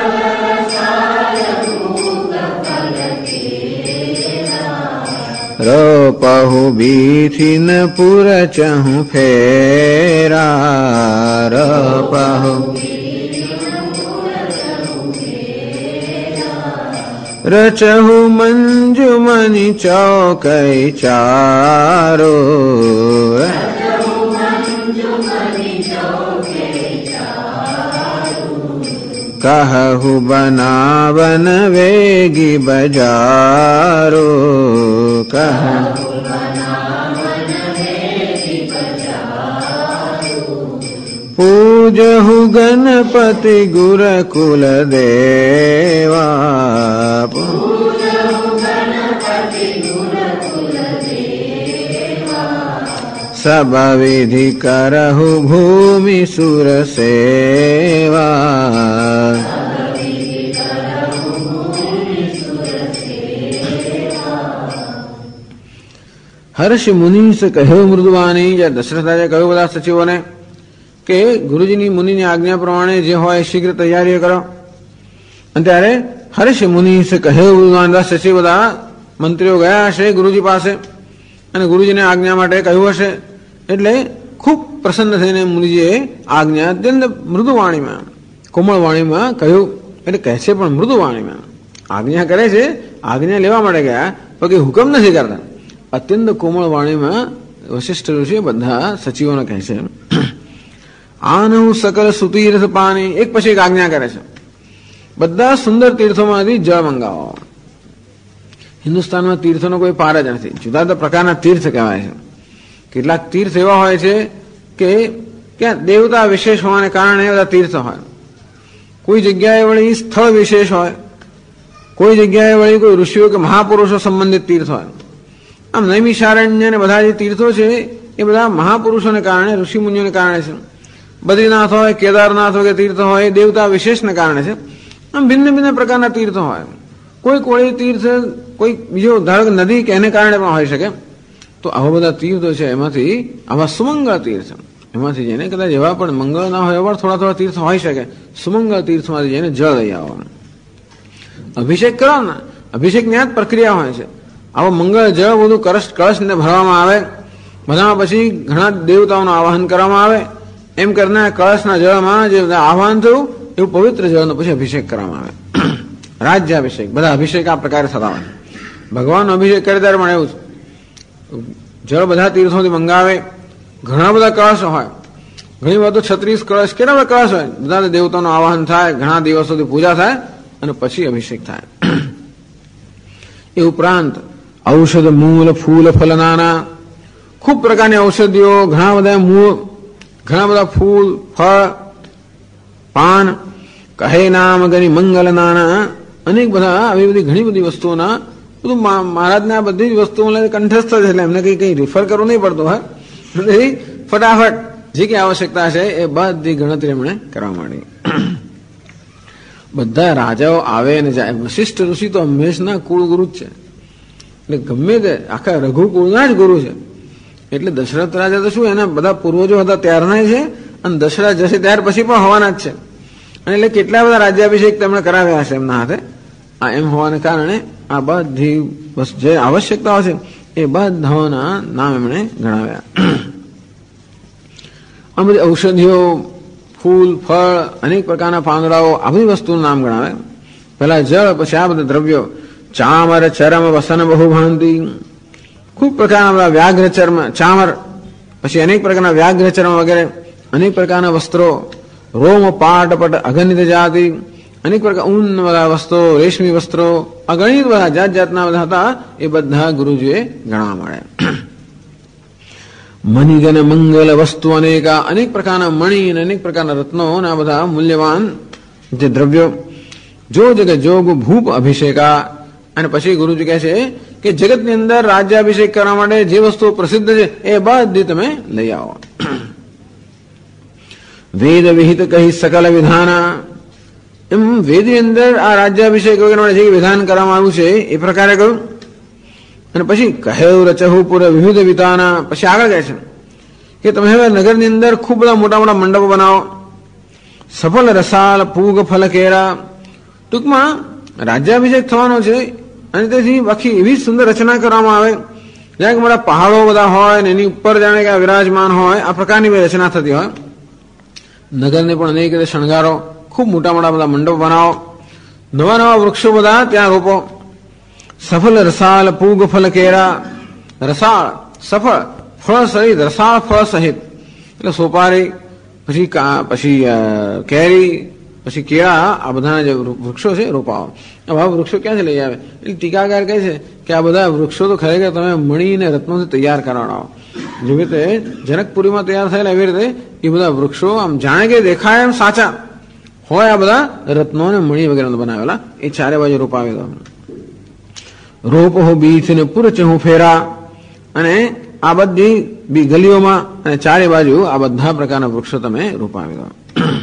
A: રોપહુ બીથી ન પુર ચહું ફેરા રોપહુ રચહુ મંજુમની ચોકઈ ચારો કહુ બનાવન વેગી બજારો પૂજહુ ગણપતિ ગુરકુલ દેવા સબ વિધિ કરહુ ભૂમિ સુર સેવા હર્ષ મુનિ સે કહ્યું મૃદુવાણી. જ્યારે દશરથ રાજા કહ્યું બધા સચિવોને કે ગુરુજીની મુનિની આજ્ઞા પ્રમાણે જે હોય શીઘ્ર તૈયારીઓ કરો. અને ત્યારે હર્ષ મુનિ સે કહ્યું મૃદુવાન સચિવ બધા મંત્રીઓ ગયા હશે ગુરુજી પાસે અને ગુરુજીને આજ્ઞા માટે કહ્યું હશે એટલે ખૂબ પ્રસન્ન થઈને મુનિજીએ આજ્ઞા અત્યંત મૃદુવાણીમાં કોમળ વાણીમાં કહ્યું. એટલે કહે છે પણ મૃદુવાણીમાં આજ્ઞા કરે છે. આજ્ઞા લેવા માટે ગયા પણ કે હુકમ નથી કરતા. અત્યંત કોમળ વાણીમાં વશિષ્ઠ ઋષિ બધા સચિવોને કહે છે આનહુ સકલ સુતીર્થ પાણી. એક પછી એક આજ્ઞા કરે છે. બધા સુંદર તીર્થોમાંથી જળ મંગાવો. હિન્દુસ્તાનમાં તીર્થોનો કોઈ પાર જ નથી. જુદા જુદા પ્રકારના તીર્થ કહેવાય છે. કેટલાક તીર્થ એવા હોય છે કે ક્યાં દેવતા વિશેષ હોવાને કારણે બધા તીર્થ હોય. કોઈ જગ્યાએ વળી સ્થળ વિશેષ હોય. કોઈ જગ્યાએ વળી કોઈ ઋષિઓ કે મહાપુરુષો સંબંધિત તીર્થ હોય. આમ નૈમિષારણ્ય અને બધા જે તીર્થો છે એ બધા મહાપુરુષોને કારણે ઋષિમુનિઓને કારણે છે. બદ્રીનાથ હોય કેદારનાથ હોય કે તીર્થ હોય એ દેવતા વિશેષને કારણે છે. આમ ભિન્ન ભિન્ન પ્રકારના તીર્થો હોય. કોઈ કોળી તીર્થ કોઈ બીજો ધારો કે નદી કે એને કારણે પણ હોઈ શકે. તો આવા બધા તીર્થો છે એમાંથી આવા સુમંગળ તીર્થ એમાંથી જઈને કદાચ એવા પણ મંગળ ના હોય એવા થોડા થોડા તીર્થ હોઈ શકે. સુમંગળ તીર્થમાંથી જઈને જળ લઈ આવવાનું. અભિષેક કરો ને અભિષેકની આ જ પ્રક્રિયા હોય છે. આવો મંગળ જળ બધું કળશને ભરવામાં આવે. બધામાં પછી ઘણા દેવતાઓનું આવાહન કરવામાં આવે. એમ કરીને કળશના જળમાં જે આહવાન થયું એવું પવિત્ર જળનો પછી અભિષેક કરવામાં આવે. રાજ્યાભિષેક બધા અભિષેક આ પ્રકારે થતા હોય. ભગવાનનો અભિષેક કરે ત્યારે પણ એવું જળ બધા તીર્થોથી મંગાવે. ઘણા બધા કળશ હોય. ઘણી વાર તો 36 કળશ કેટલા બધા કળશ હોય. બધા દેવતાનું આવાહન થાય. ઘણા દિવસોથી પૂજા થાય અને પછી અભિષેક થાય. એ ઉપરાંત ઔષધ મૂળ ફૂલ ફલનાના ખૂબ પ્રકારની ઔષધિઓ ઘણા બધા મૂળ ઘણા બધા ફૂલ ફળ પાન કહે નામ ગની મંગલ નાના અનેક બધા આવી બધી ઘણી બધી વસ્તુઓના બધું મહારાજને આ બધી જ વસ્તુઓ કંઠસ્થ છે. એટલે એમને કઈ રિફર કરવું નહીં પડતું હોય. ફટાફટ જે કઈ આવશ્યકતા છે એ બધી ગણતરી એમણે કરવા માંડી. બધા રાજાઓ આવે અને જાય. વશિષ્ઠ ઋષિ તો હંમેશના કુળગુરુ જ છે. એટલે ગમે તે આખા રઘુકુળના જ ગુરુ છે. એટલે દશરથ રાજા તો શું એના બધા પૂર્વજો હતા ત્યારના છે અને દશરથ જશે ત્યાર પછી પણ હોવાના જ છે. અને એટલે કેટલા બધા રાજ્યાભિષેક તેમણે કરાવ્યા હશે એમના હાથે. આ એમ હોવાને કારણે આ બધી જે આવશ્યકતાઓ છે એ બધાઓના નામ એમણે ગણાવ્યા. આ બધી ઔષધિઓ ફૂલ ફળ અનેક પ્રકારના પાંદડાઓ આ બધી વસ્તુનું નામ ગણાવે. પહેલા જળ પછી આ બધા દ્રવ્યો ચામર ચરમ વસન બહુ ભાંતિ ખૂબ પ્રકારના બધા વ્યાઘ્ર ચર્મ ચામર પછી અનેક પ્રકારના વ્યાઘ્ર ચર્મ વગેરે અનેક પ્રકારના વસ્ત્રો રોમ પાટ પટ અગણિત જાતિ અનેક પ્રકાર ઊન બધા વસ્ત્રો રેશમી વસ્ત્રો અગણિત બધા જાત જાતના બધા હતા. એ બધા ગુરુજીએ ગણવા મળે. મણિગન મંગલ વસ્તુ અનેક પ્રકારના મણિ અને અનેક પ્રકારના રત્નો અને આ બધા મૂલ્યવાન જે દ્રવ્યો જો જગત જોગ ભૂપ અભિષેકા. અને પછી ગુરુજી કહે છે કે જગતની અંદર રાજ્યાભિષેક કરવા માટે જે વસ્તુઓ પ્રસિદ્ધ છે એ બધી તમે લઈ આવો. વેદ વિહિત કહી સકલ વિધાના. એમ વેદની અંદર આ રાજ્યાભિષેક વગેરે માટે જે વિધાન કરવામાં આવ્યું છે એ પ્રકારે કહ્યું. અને પછી કહ્યું રચહુ પુર વિવિધ વિતાના. પછી આગળ કહે છે કે તમે હવે નગરની અંદર ખૂબ બધા મોટા મોટા મંડપો બનાવો, સફળ રસાલ પૂગ ફલ કેરા. ટૂંકમાં રાજ્યાભિષેક થવાનો છે અને તેથી આખી એવી સુંદર રચના કરવામાં આવે, જ્યાં મોટા પહાડો બધા હોય ને એની ઉપર જાણે કે વિરાજમાન હોય, આ પ્રકારની બધી રચના થતી હોય. નગરને પણ અનેક રીતે શણગારો, ખૂબ મોટા મોટા બધા મંડપ બનાવો, નવા નવા વૃક્ષો બધા ત્યાં રોપો. સફળ રસાલ પૂગ ફલ કેરા. રસાળ સફળ ફળ સહિત, રસાળ ફળ સહિત એટલે સોપારી, પછી કેરી, પછી કેળા, આ બધા જે વૃક્ષો છે રોપાવો. આવા વૃક્ષો ક્યાંથી લઈ આવે? એટલે ટીકાકાર કહે છે કે આ બધા વૃક્ષો તો ખરેખર તમે મણી અને રત્નોથી તૈયાર કરાવડાવો. જેવી રીતે જનકપુરીમાં તૈયાર થયેલા એવી રીતે એ બધા વૃક્ષો આમ જાણે કે દેખાય એમ સાચા હોય, આ બધા રત્નો અને મણી વગેરે બનાવેલા એ ચારે બાજુ રોપાવી દો. રોપ હો બીથ ને પુરચ હું ફેરા. અને આ બધી ગલીઓમાં અને ચારે બાજુ આ બધા પ્રકારના વૃક્ષો તમે રોપાવી દો.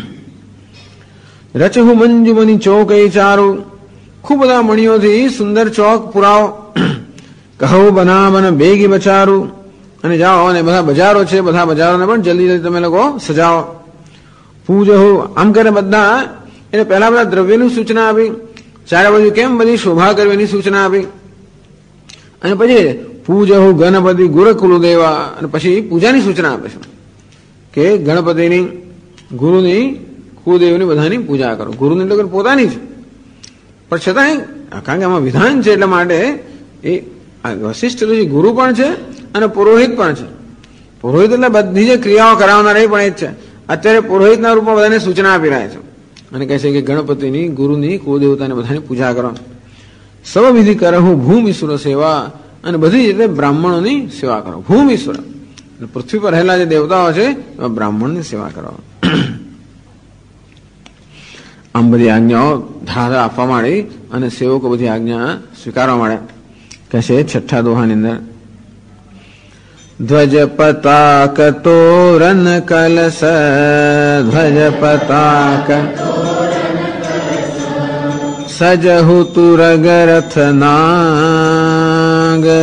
A: રચહુ મંજુમની ચોક એ ચારું. ખૂબ બધા મણીઓથી સુંદર ચોક પુરાવો. કહો બનાવન બેગી બચારું. અને જાઓ અને બધા બજારો છે, બધા બજારોને પણ જલ્દી જલ્દી તમે લોકો સજાવો. પૂજહુ આમ કરે બધા. એટલે પહેલા બધા દ્રવ્યની સૂચના આપી, ચારે બાજુ કેમ બધી શોભા કરવી એની સૂચના આપી, અને પછી પૂજહુ ગણપતિ ગુરુકુલ દેવા. અને પછી પૂજાની સૂચના આપે છે કે ગણપતિની, ગુરુની, કુલદેવની બધાની પૂજા કરો. ગુરુની તો પોતાની જ, પણ છતાંય કારણ કે આમાં વિધાન છે એટલા માટે એ વશિષ્ઠ ઋષિ ગુરુ પણ છે અને પુરોહિત પણ છે. પુરોહિત એટલે બધી જે ક્રિયાઓ કરાવનાર એ પણ એ જ છે. અત્યારે પુરોહિતના રૂપમાં બધાને સૂચના આપી રહ્યા છે અને કહે છે કે ગણપતિની, ગુરુની, કુલદેવતાની બધાની પૂજા કરો. સર્વ વિધિ કરહું ભૂમિસુર સેવા. અને બધી રીતે બ્રાહ્મણોની સેવા કરો. ભૂમિસુર પૃથ્વી પર રહેલા જે દેવતાઓ છે એમાં બ્રાહ્મણની સેવા કરો. આમ બધી આજ્ઞાઓ ધારા આપવા માંડી અને સેવકો બધી આજ્ઞા સ્વીકારવા માંડ્યા. કહે છે છઠ્ઠા દોહાની અંદર, ધ્વજ પતાક તોરણ કલશ. ધ્વજ પતાક સજહુ તુરગ રથ નાગ.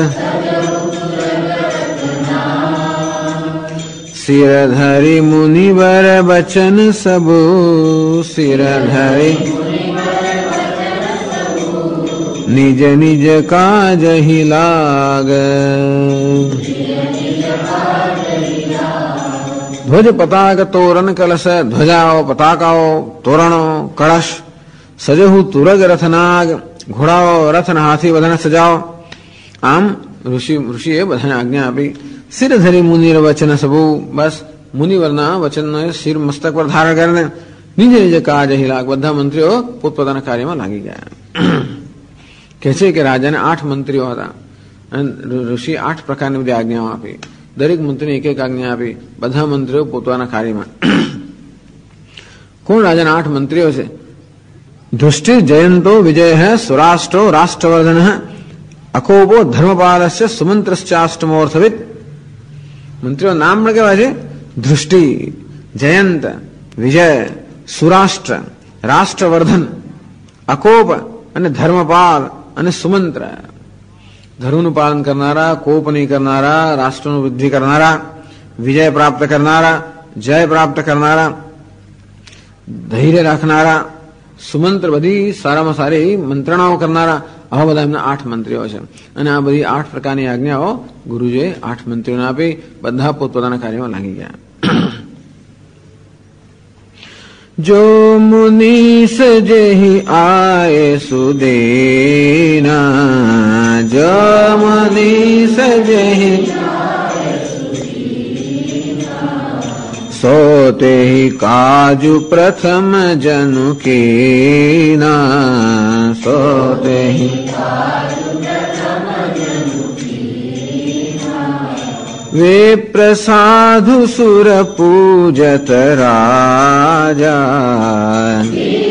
A: શિરધરી મુનિવર બચન સબુ. શિરધરી નિજ નિજ કાજ હિ લાગ. ધ્વજ પતાક તોરણ કલશ. ધ્વજાઓ, પતાકાઓ, તોરણો, કળશ. સજહુ તુરગ રથનાગ. ઘોડાઓ, રથ અને હાથી બધાને સજાવો. આમ ઋષિએ બધાને આજ્ઞા આપી. શિર ધરી મુનિર વચન સબુ. બસ મુનિવરના વચનને શિર મસ્તક પર ધારણ કરીને નિજ નિજ કાજ હિ લાગ. બધા મંત્રીઓ પોતપોતાના કાર્યમાં લાગી ગયા. કહે છે કે રાજાને 8 મંત્રીઓ હતા અને ઋષિ 8 પ્રકારની બધી આજ્ઞાઓ આપી. દરેક મંત્રીને એક એક આજ્ઞા આપી. બધા મંત્રીઓ પોતાના કાર્યમાં. કોણ રાજાના 8 મંત્રીઓ છે? ધૃષ્ટિ જયંતો વિજય સુરાષ્ટ્રો રાષ્ટ્રવર્ધન અકોપો ધર્મપાલસ્ય સુમંત્રશ્ચાષ્ટમોર્થવિદ. મંત્રીઓ નામ પણ કેવા છે? ધૃષ્ટિ, જયંત, વિજય, સુરાષ્ટ્ર, રાષ્ટ્રવર્ધન, અકોપ અને ધર્મપાલ અને સુમંત્ર. ધર્મનું પાલન કરનારા, કોપ નહીં કરનારા, રાષ્ટ્રનું વૃદ્ધિ કરનારા, વિજય પ્રાપ્ત કરનારા, જય પ્રાપ્ત કરનારા, ધૈર્ય રાખનારા, સુમંત્ર બધી સારામાં સારી મંત્રણાઓ કરનારા, આવા બધા એમના 8 મંત્રીઓ છે. અને આ બધી 8 પ્રકારની આજ્ઞાઓ ગુરુજીએ 8 મંત્રીઓને આપી. બધા પોતપોતાના કાર્યમાં લાગી ગયા. જો મુનિસ જેહી આય સુદેના. જો મુનિસ જેહી સોતે કાજુ પ્રથમ જનુ કીના. સોતે વિપ્ર સાધુ સુર પૂજત રાજા.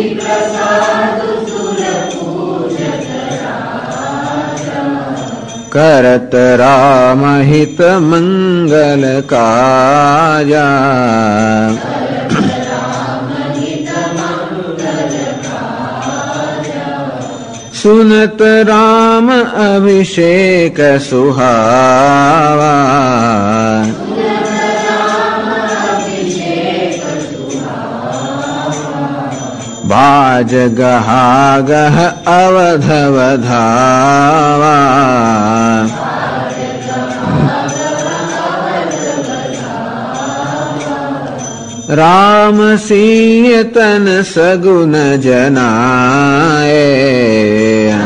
A: કરત રામ હિત મંગલ કાજા. સુનત રામ અભિષેક સુહાવા. બાજ ગહાગહ અવધવધાવા રામ સિંહ તન સગુન જનાય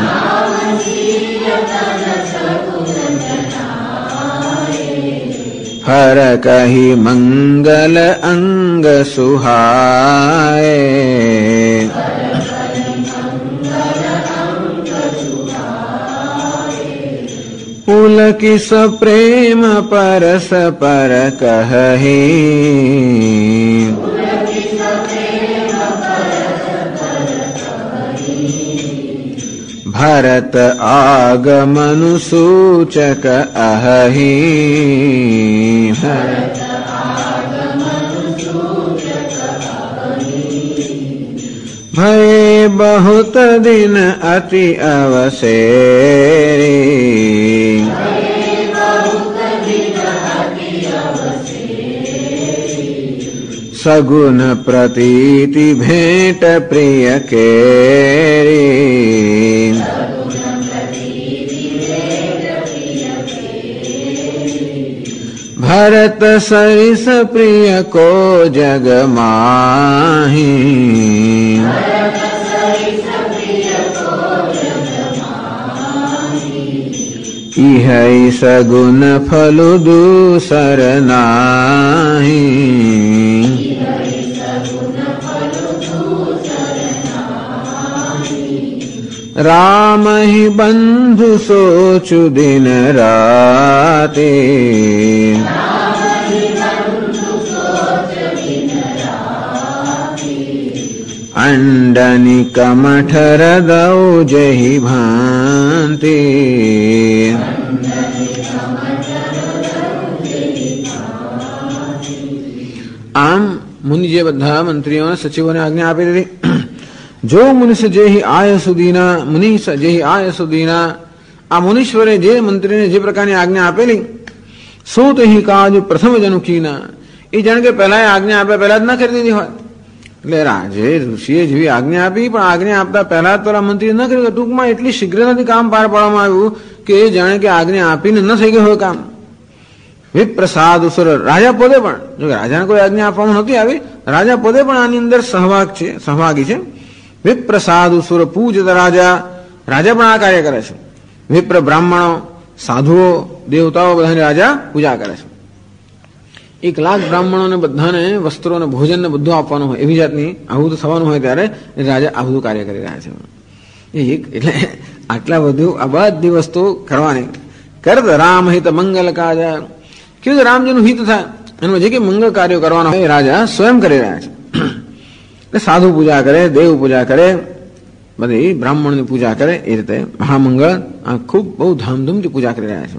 A: હર કહી મંગલ અંગ સુહાય પુલકિસ પ્રેમ પરસ પર કહી ભરત આગમનુ સૂચક અહી ભય બહુત દિન અતિ અવસેરી સગુન પ્રતીતિ ભેટ પ્રિય કેરી ભરત સરિસ પ્રિય કો જગ માહી ઇહૈ સગુન ફલુ દૂસર નાહી રામ હિ બંધુ સોચુ દિન રાતે અંડની કમઠ હૃદૌ જહી ભાંતિ આમ મુનિ જે બધા મંત્રીઓને સચિવોને આજ્ઞા આપી દીધી જો મુનિષ જેહી આય સુધીના મુનિષ જેહી આય સુધીના આ મુનીશ્વરે જે મંત્રીને જે પ્રકારની આજ્ઞા આપેલી સો તેહી કાજ પ્રથમ જનુકીના એ જાણે કે પહેલા આજ્ઞા આપ્યા પહેલા જ ના કરી દીધી હોય એટલે રાજે ઋષિએ જેવી આજ્ઞા આપી પણ આજ્ઞા આપતા પહેલા તો મંત્રીએ ન કર્યું ટૂંકમાં એટલી શીઘ્રતાથી કામ પાર પાડવામાં આવ્યું કે એ જાણે કે આજ્ઞા આપીને ન થઈ ગયું હોય કામ વિપ્રસાદ ઉસર રાજા પોતે પણ જો રાજાને કોઈ આજ્ઞા આપવામાં નહોતી આવી રાજા પોતે પણ આની અંદર સહભાગી છે વિપ્રસાદ સુર પૂજત રાજા રાજા પણ આ કાર્ય કરે છે વિપ્ર બ્રાહ્મણો સાધુઓ દેવતાઓ બધાની રાજા પૂજા કરે છે 1,00,000 બ્રાહ્મણોને બધાને વસ્ત્રો ને ભોજન ને બધું આપવાનું હોય એવી જાતની આવું તો થવાનું હોય ત્યારે રાજા આ બધું કાર્ય કરી રહ્યા છે એટલે આટલા બધું આ બધી વસ્તુ કરવાની કરત રામ હિત મંગલ કાર્ય કેવું રામજીનું હિત થાય એનું જે કે મંગળ કાર્યો કરવાના હોય રાજા સ્વયં કરી રહ્યા છે એટલે સાધુ પૂજા કરે દેવ પૂજા કરે બધી બ્રાહ્મણની પૂજા કરે એ રીતે મહામંગળ ખૂબ બહુ ધામધૂમથી પૂજા કરી રહ્યા છે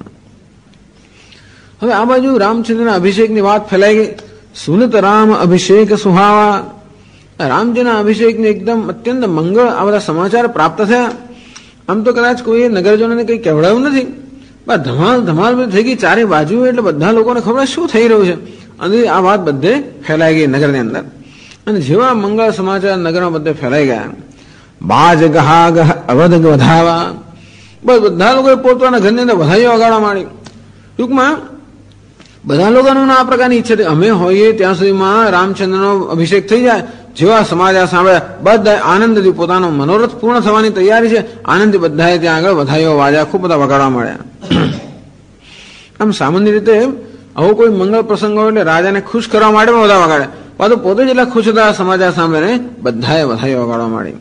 A: હવે આ બાજુ રામચંદ્રના અભિષેકની વાત ફેલાઈ ગઈ સુનત રામ અભિષેક સુહાવા રામજીના અભિષેકને એકદમ અત્યંત મંગળ આ બધા સમાચાર પ્રાપ્ત થયા આમ તો કદાચ કોઈ નગરજનોને કંઈ કહેવડાયું નથી બસ ધમાલ થઈ ગઈ ચારે બાજુ એટલે બધા લોકોને ખબર શું થઈ રહ્યું છે અને આ વાત બધે ફેલાઈ ગઈ નગરની અંદર અને જેવા મંગળ સમાચાર નગરમાં બધે ફેલાઈ ગયા બાજ ગહા ગહ અવધ વધાવા બસ બધા લોકોએ પોતાના ઘરની અંદર વધાઈઓ વગાડવા માંડી ટૂંકમાં બધા લોકોનું આ પ્રકારની ઈચ્છા હતી અમે હોઈએ ત્યાં સુધીમાં રામચંદ્રનો અભિષેક થઈ જાય જેવા સમાચાર સાંભળ્યા બધા આનંદથી પોતાનો મનોરથ પૂર્ણ થવાની તૈયારી છે આનંદથી બધાએ ત્યાં આગળ વધાઈઓ વાજા ખૂબ બધા વગાડવા મળ્યા આમ સામાન્ય રીતે આવો કોઈ મંગળ પ્રસંગ હોય એટલે રાજાને ખુશ કરવા માટે પણ બધા વગાડે પાછું પોતે જેટલા ખુશ હતા સમાચાર સાંભળીને બધાએ વધાઈઓ વગાડવા માંડી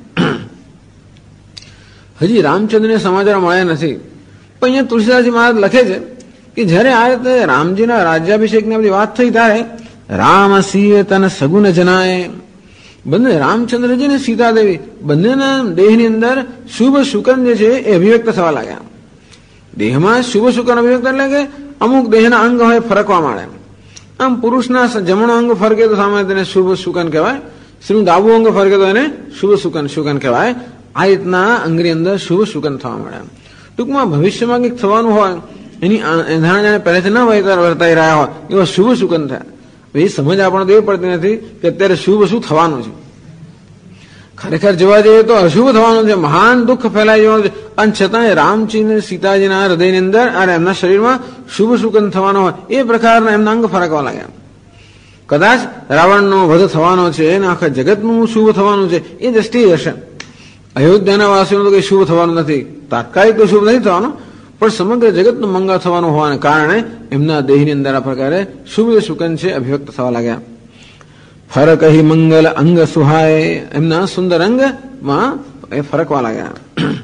A: હજી રામચંદ્રને સમાચાર મળ્યા નથી પણ અહીંયા તુલસીદાસજી મહારાજ લખે છે કે જયારે આ રીતે રામજીના રાજ્યાભિષેકની બધી વાત થઈ ત્યારે રામ સિંહ તન સગુન જનાએ બંને રામચંદ્રજી ને સીતાદેવી બંનેના દેહની અંદર શુભ શુકન જે છે એ અભિવ્યક્ત થવા લાગ્યા દેહમાં શુભ શુકન અભિવ્યક્ત એટલે કે અમુક દેહના અંગ હોય ફરકવા માંડે આમ પુરુષના જમણો અંગ ફરકે તો સામાન્ય તેને શુભ શુકન કહેવાય સ્ત્રીનું ડાબું અંગ ફરકે તો એને શુભ શુકન કહેવાય આ રીતના અંગની અંદર શુભ શુકન થવા માંડે ટૂંકમાં ભવિષ્યમાં કંઈક થવાનું હોય એની જાણે પહેલેથી ન વર્તાઈ રહ્યા હોય એવા શુભ શુકન થયા એ સમજ આપણને તો એ પડતી નથી કે અત્યારે શુભ શું થવાનું છે ખરેખર જોવા જઈએ તો અશુભ થવાનું છે, મહાન દુઃખ ફેલાઈ જવાનું છે, અને છતાંય રામજી ને સીતાજીના હૃદયની અંદર અને એમના શરીરમાં શુભ સુગંધ થવાનો હોય એ પ્રકારના એમના અંગ ફરકવા લાગ્યા. કદાચ રાવણનો વધ થવાનો છે અને આખા જગતનું શુભ થવાનું છે એ દ્રષ્ટિએ હશે. અયોધ્યાના વાસીઓનું તો કઈ શુભ થવાનું નથી, તાત્કાલિક તો શુભ નથી થવાનું, પણ સમગ્ર જગતનું મંગળ થવાનું હોવાને કારણે એમના દેહની અંદર આ પ્રકારે શુભ સુગંધ છે અભિવ્યક્ત થવા લાગ્યા. ફરક અહીં મંગલ અંગ સુહાય, એમના સુંદર અંગમાં એ ફરકવા લાગ્યા.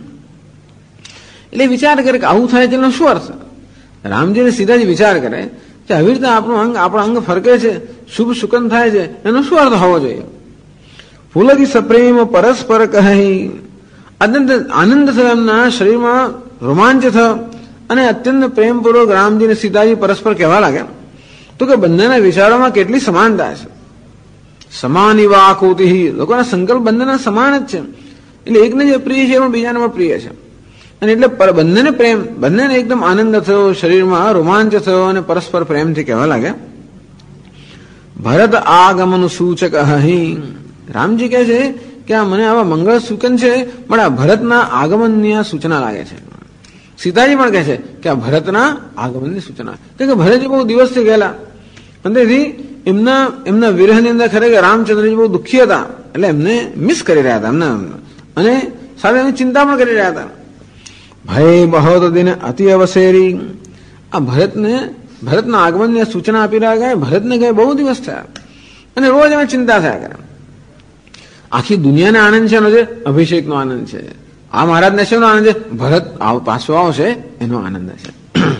A: એટલે વિચાર કરે કે આવું થાય છે એનો શું અર્થ? રામજીને સીધાજી વિચાર કરે કે આવી રીતે આપણું અંગ આપણા અંગ ફરકે છે, શુભ સુગંધ થાય છે, એનો શું અર્થ હોવો જોઈએ? ફૂલકી સપ્રેમ પરસ્પર કહી, અત્યંત આનંદ થયો, એમના શરીરમાં રોમાંચ થયો અને અત્યંત પ્રેમપૂર્વક રામજી અને સીતાજી પરસ્પર કહેવા લાગ્યા. તો કે બંનેના વિચારોમાં કેટલી સમાનતા છે. સમાન એવા આકૃતિ, લોકોના સંકલ્પ બંનેના સમાન જ છે. એટલે એકને જે પ્રિય છે એમાં બીજાને પણ પ્રિય છે. અને એટલે બંનેને પ્રેમ, બંનેને એકદમ આનંદ થયો, શરીરમાં રોમાંચ થયો અને પરસ્પર પ્રેમથી કહેવા લાગ્યા. ભરત આગમન સૂચક અહીં, રામજી કહે છે કે આ મને આવા મંગળ સૂચન છે, પણ આ ભરતના આગમનની આ સૂચના લાગે છે. સીતાજી પણ કહે છે કે આ ભરતના આગમનની સૂચના, કે ભરતજી બહુ દિવસથી ગયેલા, અંદરથી એમના વિરહની અંદર ખરેખર રામચંદ્રજી બહુ દુઃખી હતા, એટલે એમને મિસ કરી રહ્યા હતા એમને, અને સાથે એમની ચિંતા પણ કરી રહ્યા હતા. ભય બહોત દિન અતિ અવસેરી, આ ભરતના આગમનની સૂચના આપી રહ્યા ગયા. ભરતને ગયા બહુ દિવસ થયા અને રોજ એમાં ચિંતા થયા કરે. આખી દુનિયાને આનંદ છે એનો, જે અભિષેકનો આનંદ છે, આ મહારાજને શેનો આનંદ છે? ભરત પાછો આવશે એનો આનંદ છે.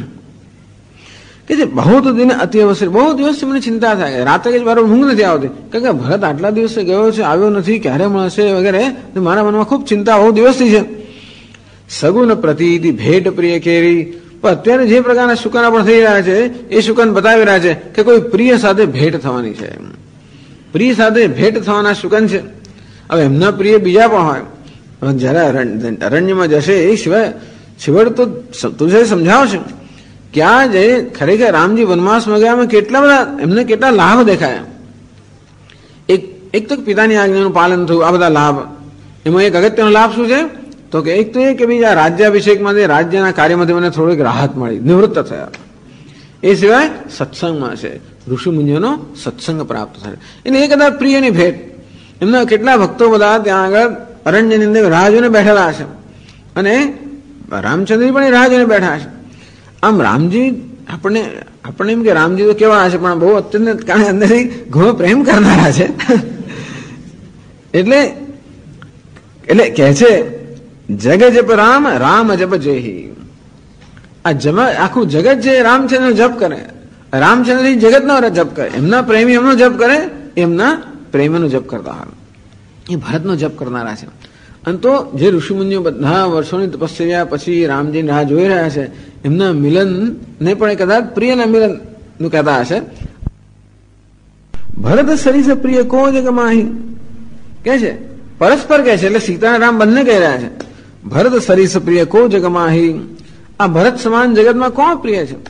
A: કે જે બહુ દિન અતિ અવસર, બહુ દિવસથી મને ચિંતા થાય, રાત્રે જ બરાબર ઊંઘ નથી આવતી, કારણ કે ભરત આટલા દિવસે ગયો છે, આવ્યો નથી, ક્યારે મળશે વગેરે, મારા મનમાં ખૂબ ચિંતા બહુ દિવસથી છે. સગુન પ્રતીતિ ભેટ પ્રિય કેરી, પણ અત્યારે જે પ્રકારના શુકન પણ થઈ રહ્યા છે એ શુકન બતાવી રહ્યા છે કે કોઈ પ્રિય સાથે ભેટ થવાની છે, પ્રિય સાથે ભેટ થવાના શુકન છે. હવે એમના પ્રિય બીજા પણ હોય, જયારે અરણ્યમાં જશે એ સિવાય છેવટ તો તુજે સમજાવશે કે આ જે ખરેખર રામજી વનવાસમાં ગયા કેટલા બધા એમને કેટલા લાભ દેખાયા. એક તો પિતાની આજ્ઞાનું પાલન થયું, આ બધા લાભ. એમાં એક અગત્યનો લાભ શું છે? તો કે એક તો એ કે બીજા રાજ્યાભિષેકમાંથી રાજ્યના કાર્યમાંથી મને થોડીક રાહત મળી, નિવૃત્ત થયા. એ સિવાય સત્સંગમાં છે, ઋષિ મુનિઓનો સત્સંગ પ્રાપ્ત થાય. એટલે એ કદાચ પ્રિયની ભેટ. એમના કેટલા ભક્તો બધા ત્યાં આગળ અરણ્યની અંદર રાહ જોઈને બેઠેલા છે, અને રામચંદ્રજી પણ એ રાહ જોઈને બેઠા છે. આમ રામજી આપણે એમ કે રામજી તો કેવા છે, પણ બહુ અત્યંત કારણ અંદરથી ઘણો પ્રેમ કરનારા છે. એટલે કહે છે જગ જપ રામ, રામ જપ જેહી. આ આખું જગત જે રામચંદ્ર જપ કરે, રામચંદ્રજી જગતનો જપ કરે, એમના પ્રેમી એમનો જપ કરે, એમના પ્રેમનો જપ કરતા હોય, એ ભરતનો જપ કરનારા છે. અને તો જે ઋષિમુનિઓ બધા વર્ષોની તપસ્યા પછી રામજીની રાહ જોઈ રહ્યા છે, એમના મિલન ને પણ કદાચ પ્રિયના મિલન નું કહેતા હશે. ભરત સરીસ પ્રિય કો જગમાહી કે છે, પરસ્પર કહે છે, એટલે સીતા અને રામ બંને કહી રહ્યા છે ભરત સરીસ પ્રિય કો જગમાહી, આ ભરત સમાન જગતમાં કોણ પ્રિય છે?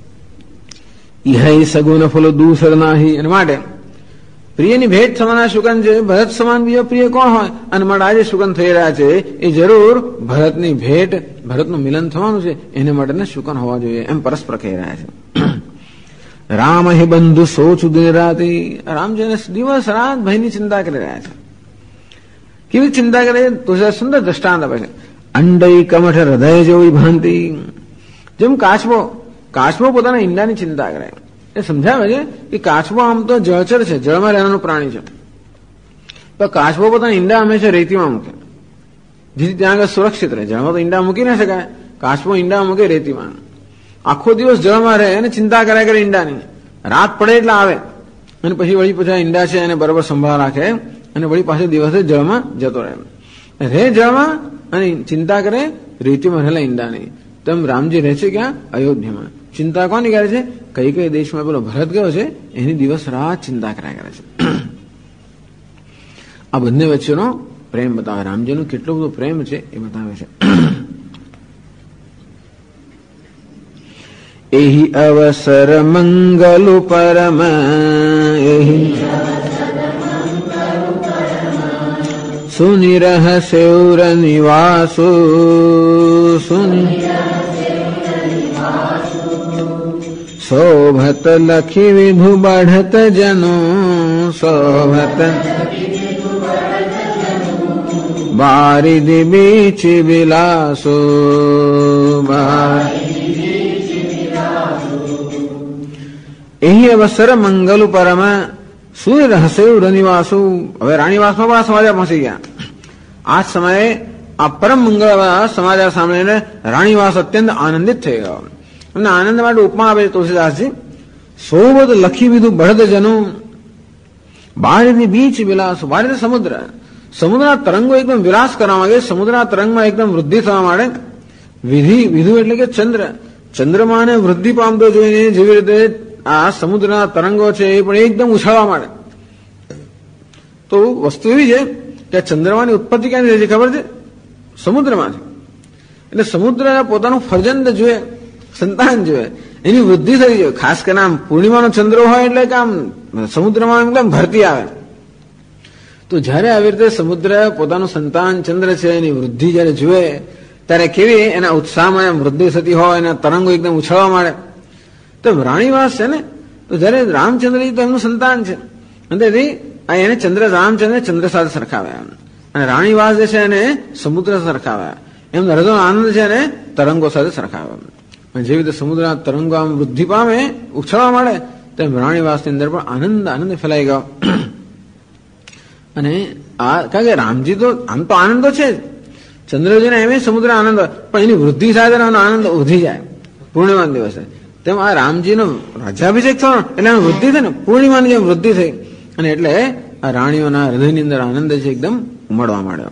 A: ઇહૈ સગુન ફલ દૂસર નાહી. અને માટે પ્રિયની ભેટ થવાના શુકન છે, ભરત સમાન બીજો પ્રિય કોણ હોય? અને માટે આજે શુકન થઈ રહ્યા છે એ જરૂર ભરતની ભેટ, ભરતનું મિલન થવાનું છે, એને માટેના શુકન હોવા જોઈએ, એમ પરસ્પર કહી રહ્યા છે. રામ હિ બંધુ સોચુ દિન રાતી, રામજીને દિવસ રાત ભયની ચિંતા કરી રહ્યા છે. કેવી ચિંતા કરે તો સુંદર દ્રષ્ટાંત આપે છે. અંડઈ કમઠ હૃદય જેવી ભાંતિ, જેમ કાચબો પોતાના ઈંડાની ચિંતા કરે. એ સમજાવે છે કે કાચબો આમ તો જળચર છે, જળમાં રહેવાનું પ્રાણી છે, પણ કાચબો પોતાના ઈંડા હંમેશા રેતીમાં મૂકે, જેથી ત્યાં આગળ સુરક્ષિત રહે. જળમાં તો ઈંડા મૂકી ના શકાય, કાચબો ઈંડા મૂકે રેતીમાં, આખો દિવસ જળમાં રહે અને ચિંતા કર્યા કરે ઈંડાની. રાત પડે એટલે આવે અને પછી વળી પાછા ઈંડા છે એને બરોબર સંભાળ રાખે અને વળી પાછો દિવસે જળમાં જતો રહે જળમાં અને ચિંતા કરે રેતીમાં રહેલા ઈંડાની. તેમ રામજી રહે છે ક્યાં? અયોધ્યામાં. ચિંતા કોની કરે છે? કઈ દેશમાં પેલો ભરત ગયો છે એની દિવસ રાત ચિંતા કર્યા કરે છે. આ બંને વચ્ચેનો પ્રેમ બતાવે, રામજીનો કેટલો બધો પ્રેમ છે એ બતાવે છે. એહી અવસર મંગલુ પરમ, सुनि रहस्यौर निवासु सुनि शोभत लखी विधु बढ़त जनो शोभत बारिधि बीच विलासो यही अवसर मंगल परम सूर्य रहस्यु रनिवासु હવે રાણીવાસમાં પણ સમાચાર પહોંચી ગયા. આ સમયે આ પરમ મંગળ સમાચાર સાંભળીને રાણીવાસ અત્યંત આનંદિત થઈ ગયો. એમને આનંદ માટે ઉપમા આપે તુલસીદાસજી. સોબત લખી વિધું બળદ જનું બારીની બીચ વિલાસ. બારી સમુદ્ર, સમુદ્રના તરંગો એકદમ વિલાસ કરવા માંગે, સમુદ્રના તરંગમાં એકદમ વૃદ્ધિ થવા માંડે. વિધુ એટલે કે ચંદ્ર, ચંદ્રમાને વૃદ્ધિ પામતો જોઈને જેવી રીતે આ સમુદ્રના તરંગો છે એ પણ એકદમ ઉછળવા માંડે. તો વસ્તુ એવી છે કે ચંદ્રમાની ઉત્પત્તિ ક્યાંથી થઈ છે ખબર છે? સમુદ્રમાંથી. એટલે સમુદ્ર પોતાનું ફરજંદ જોઈએ, સંતાન જોઈએ, એની વૃદ્ધિ થઈ જોઈએ. ખાસ કરીને આમ પૂર્ણિમાનો ચંદ્ર હોય એટલે કે આમ સમુદ્રમાં એકદમ ભરતી આવે. તો જયારે આવી રીતે સમુદ્ર પોતાનું સંતાન ચંદ્ર છે એની વૃદ્ધિ જયારે જુએ ત્યારે કેવી એના ઉત્સાહમાં વૃદ્ધિ થતી હોય, એના તરંગો એકદમ ઉછળવા માંડે. તો રાણીવાસ છે ને, તો જયારે રામચંદ્રજી તો એમનું સંતાન છે અને તેથી એને રામચંદ્ર ચંદ્ર સાથે સરખાવ્યા અને રાણીવાસ જે છે એને સમુદ્ર સરખાવ્યા. એમ હૃદયનો આનંદ છે એને તરંગો સાથે સરખાવ્યા. જેવી રીતે સમુદ્રના તરંગો આમ વૃદ્ધિ પામે, ઉછળવા માંડે, તેમ રાણીવાસની અંદર પણ આનંદ ફેલાઈ ગયો. અને આ કારણ કે રામજી તો આમ તો આનંદ તો છે જ, ચંદ્રજીને એમ સમુદ્ર આનંદ, પણ એની વૃદ્ધિ સાથે આનંદ વધી જાય પૂર્ણિમા દિવસે. તેમ આ રામજીનો રાજ્યાભિષેક થયો એટલે આમ વૃદ્ધિ થઈ ને, પૂર્ણિમાની જેમ વૃદ્ધિ થઈ અને એટલે આ રાણીઓના હૃદયની અંદર આનંદ છે એકદમ ઉમડવા માંડ્યો.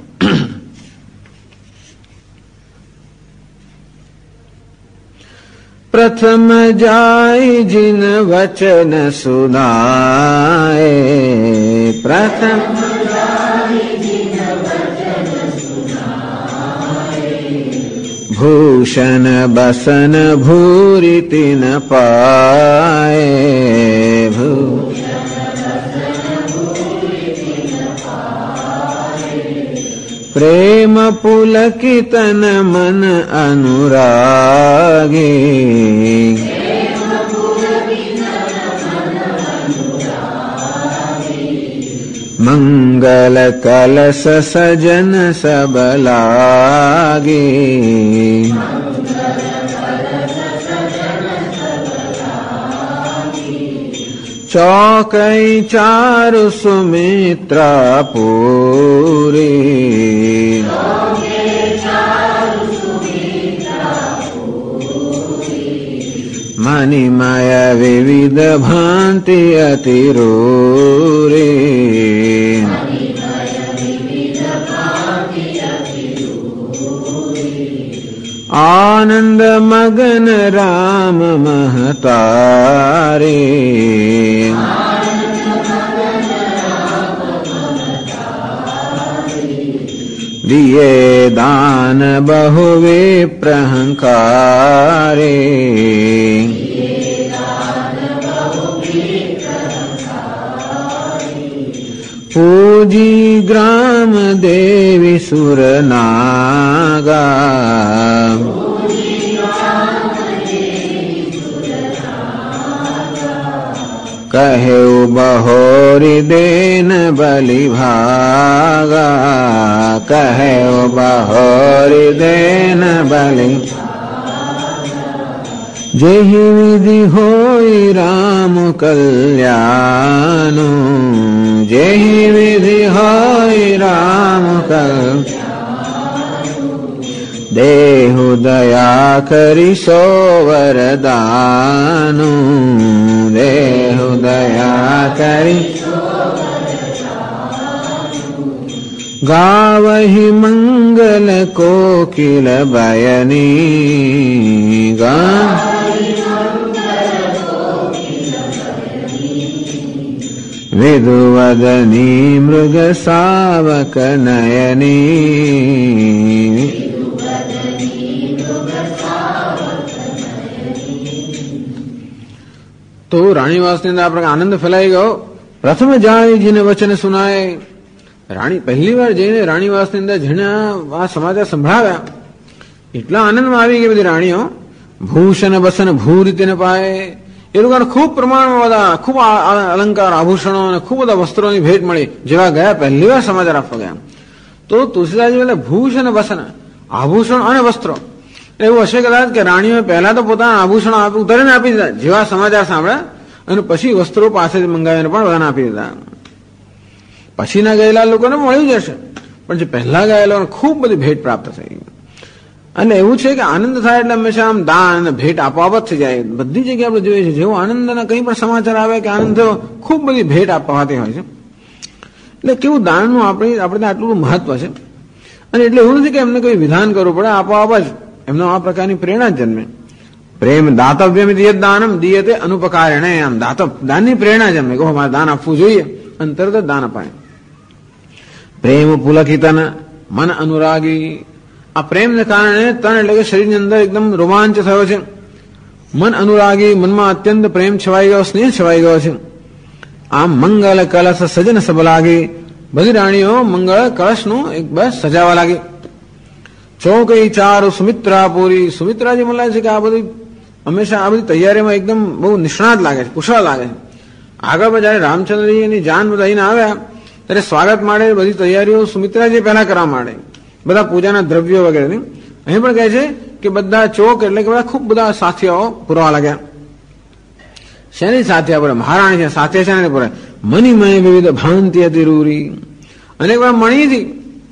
A: પ્રથમ જાય જીન વચન સુનાય, પ્રથમ ભૂષણ બસન ભૂરી તિન પાય, પ્રેમ પુલકિત તન મન અનુરાગી, મંગલ કલશ સજન સબ લાગી, ચૌકઈ ચારુ સુમિત્રા પૂરી, મણિમય વિવિધ ભાંતિ અતિરૂરી, આનંદ મગન રામ મહતારી, દિયે દાન બહુ વિપ્રહંકારી, પૂજી ગ્રામ દેવી સુર નાગા, કહ્યું બહોરી દેન બલિ ભાગા, કહ્યું બહોરી દેન બલિ, જેહી વિધિ હોય રામ કલ્યાણું, જેહી વિધિ હોય રામ કલ્યાણું, દેહુ દયા કરી સો વરદાનું, દેહુ દયા કરી ગાવહી મંગલ કોકિલ બયની, ગા વિદુવદની મૃગ સાવક નયની, તો રાણીવાસની અંદર આ પ્રકાર આનંદ ફેલાઈ ગયો. પ્રથમ જાણીજીને વચન સુનાય, રાણી પહેલી વાર જઈને રાણીવાસની અંદર જેને આ સમાચાર સંભળાવ્યા એટલા આનંદમાં આવી ગઈ બધી રાણીઓ. ભૂષણ બસન ભૂ રીતે પાય, એ લોકોને ખૂબ પ્રમાણમાં બધા ખૂબ અલંકાર આભૂષણો અને ખૂબ બધા વસ્ત્રોની ભેટ મળી. જેવા ગયા પહેલી વાર સમાચાર આપવા ગયા તો તુલસીદાસજી એટલે ભૂષણ બસન, આભૂષણ અને વસ્ત્રો. એવું હશે કદાચ કે રાણીઓએ પહેલા તો પોતાના આભૂષણો ઉતારીને આપી દીધા જેવા સમાચાર સાંભળ્યા, અને પછી વસ્ત્રો પાસેથી મંગાવીને પણ બધાને આપી દીધા. પછીના ગયેલા લોકોને મળ્યું જશે, પણ જે પહેલા ગયેલા ખૂબ બધી ભેટ પ્રાપ્ત થઈ. અને એવું છે કે આનંદ થાય એટલે હંમેશા આમ દાન અને ભેટ આપોઆપ જ થઈ જાય. બધી જગ્યાએ આપણે જોઈએ છીએ જેવો આનંદના કંઈ પણ સમાચાર આવે કે આનંદ થયો, ખૂબ બધી ભેટ આપવાતી હોય છે. એટલે કેવું દાનનું આપણે આટલું મહત્વ છે. અને એટલે એવું નથી કે એમને કોઈ વિધાન કરવું પડે, આપોઆપ જ એમનો આ પ્રકારની પ્રેરણા જ જન્મે. પ્રેમ દાતવ્યમ દાનમ દીયતે અનુપકારેણે, આમ દાનની પ્રેરણા જન્મે કહો મારે દાન આપવું જોઈએ, અને તરત જ દાન અપાય. પ્રેમ પુલકિતન મન અનુરાગી, આ પ્રેમને કારણે તન એટલે કે શરીરની અંદર એકદમ રોમાંચ થયો છે. મન અનુરાગી, મનમાં અત્યંત પ્રેમ છવાઈ ગયો, સ્નેહ છવાઈ ગયો છે. આમ મંગલ કલશ સજન સબ લાગી, બધી રાણીઓ મંગળ કળશનું એક બસ સજાવા લાગી. ચોકઈ ચાર સુમિત્રા પૂરી, સુમિત્રાજી મને લાગે છે કે આ બધી હંમેશા આ બધી તૈયારીમાં એકદમ બહુ નિષ્ણાત લાગે છે, કુશળ લાગે છે. આગળ જયારે રામચંદ્રજીની જાન બધા અહીં આવ્યા ત્યારે સ્વાગત માટે બધી તૈયારીઓ સુમિત્રાજી પહેલા કરવા માંડે, બધા પૂજાના દ્રવ્યો વગેરે. અહીં પણ કહે છે કે બધા ચોક એટલે કે બધા ખૂબ બધા સાથિયાઓ પૂરવા લાગ્યા. શેની સાથિયા પૂરે? મહારાણી છે, સાથિયા છે ને પૂરે. મનીમય વિવિધ ભાંતિ અતિરૂરી, અનેક વાર મણીથી,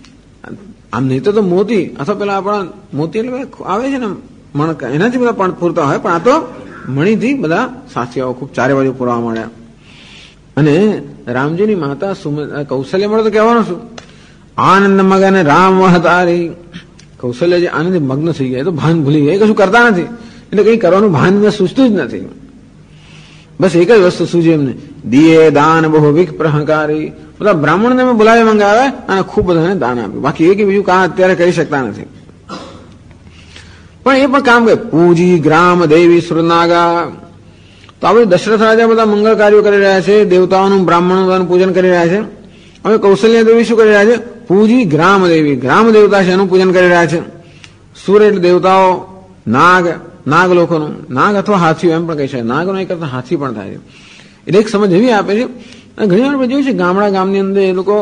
A: આમ નહીં તો મોતી અથવા પેલા આપણા મોતી એટલે આવે છે ને મણકા, એનાથી બધા પણ પૂરતા હોય, પણ આ તો મણીથી બધા સાથિયાઓ ખૂબ ચારે બાજુ પૂરવા માંડ્યા. અને રામજીની માતા કૌશલ્ય મળે તો કહેવાનું શું? આનંદ મગન રામ વહતારી, કૌશલ્ય જે આનંદ મગ્ન થઈ ગયા, તો ભાન ભૂલી ગયા, કશું કરતા નથી, એટલે કઈ કરવાનું ભાન સૂચતું જ નથી. બસ એક જ વસ્તુ સૂજે એમને, દિયે દાન બહુ વિપ્રહકારી, બધા બ્રાહ્મણને બોલાવી મંગાવે અને ખૂબ બધાને દાન આપ્યું. બાકી એક બીજું કામ અત્યારે કરી શકતા નથી. પણ એ પણ કામ કરે. પૂજી ગ્રામ દેવી સુરનાગા, તો આપણે દશરથ રાજા બધા મંગળ કાર્યો કરી રહ્યા છે, દેવતાઓનું બ્રાહ્મણોનું પૂજન કરી રહ્યા છે. હવે કૌશલ્ય દેવી શું કરી રહ્યા છે? પૂજી ગ્રામ દેવી, ગ્રામ દેવતા છે એનું પૂજન કરી રહ્યા છે. સુર એટલે દેવતાઓ, નાગ લોકોનું, નાગ અથવા હાથીઓ એમ પણ કહી શકાય, નાગનો એક કરતા હાથી પણ થાય છે. એટલે એક સમજ એવી આપે છે. અને ઘણી વાર જોયું છે ગામની અંદર એ લોકો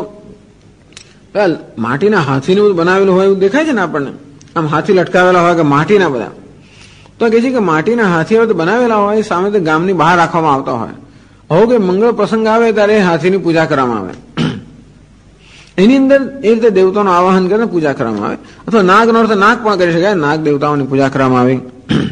A: માટીના હાથીને બધું બનાવેલું હોય એવું દેખાય છે ને આપણને, આમ હાથી લટકાવેલા હોય કે માટીના બધા, તો કહે છે કે માટીના હાથીઓ તો બનાવેલા હોય, સામે તો ગામની બહાર રાખવામાં આવતા હોય. હવે કે મંગળ પ્રસંગ આવે ત્યારે હાથીની પૂજા કરવામાં આવે, એની અંદર એ રીતે દેવતાઓનું આવાહન કરીને પૂજા કરવામાં આવે. અથવા નાગનો અર્થ નાગ પણ કરી શકાય, નાગ દેવતાઓની પૂજા કરવામાં આવે.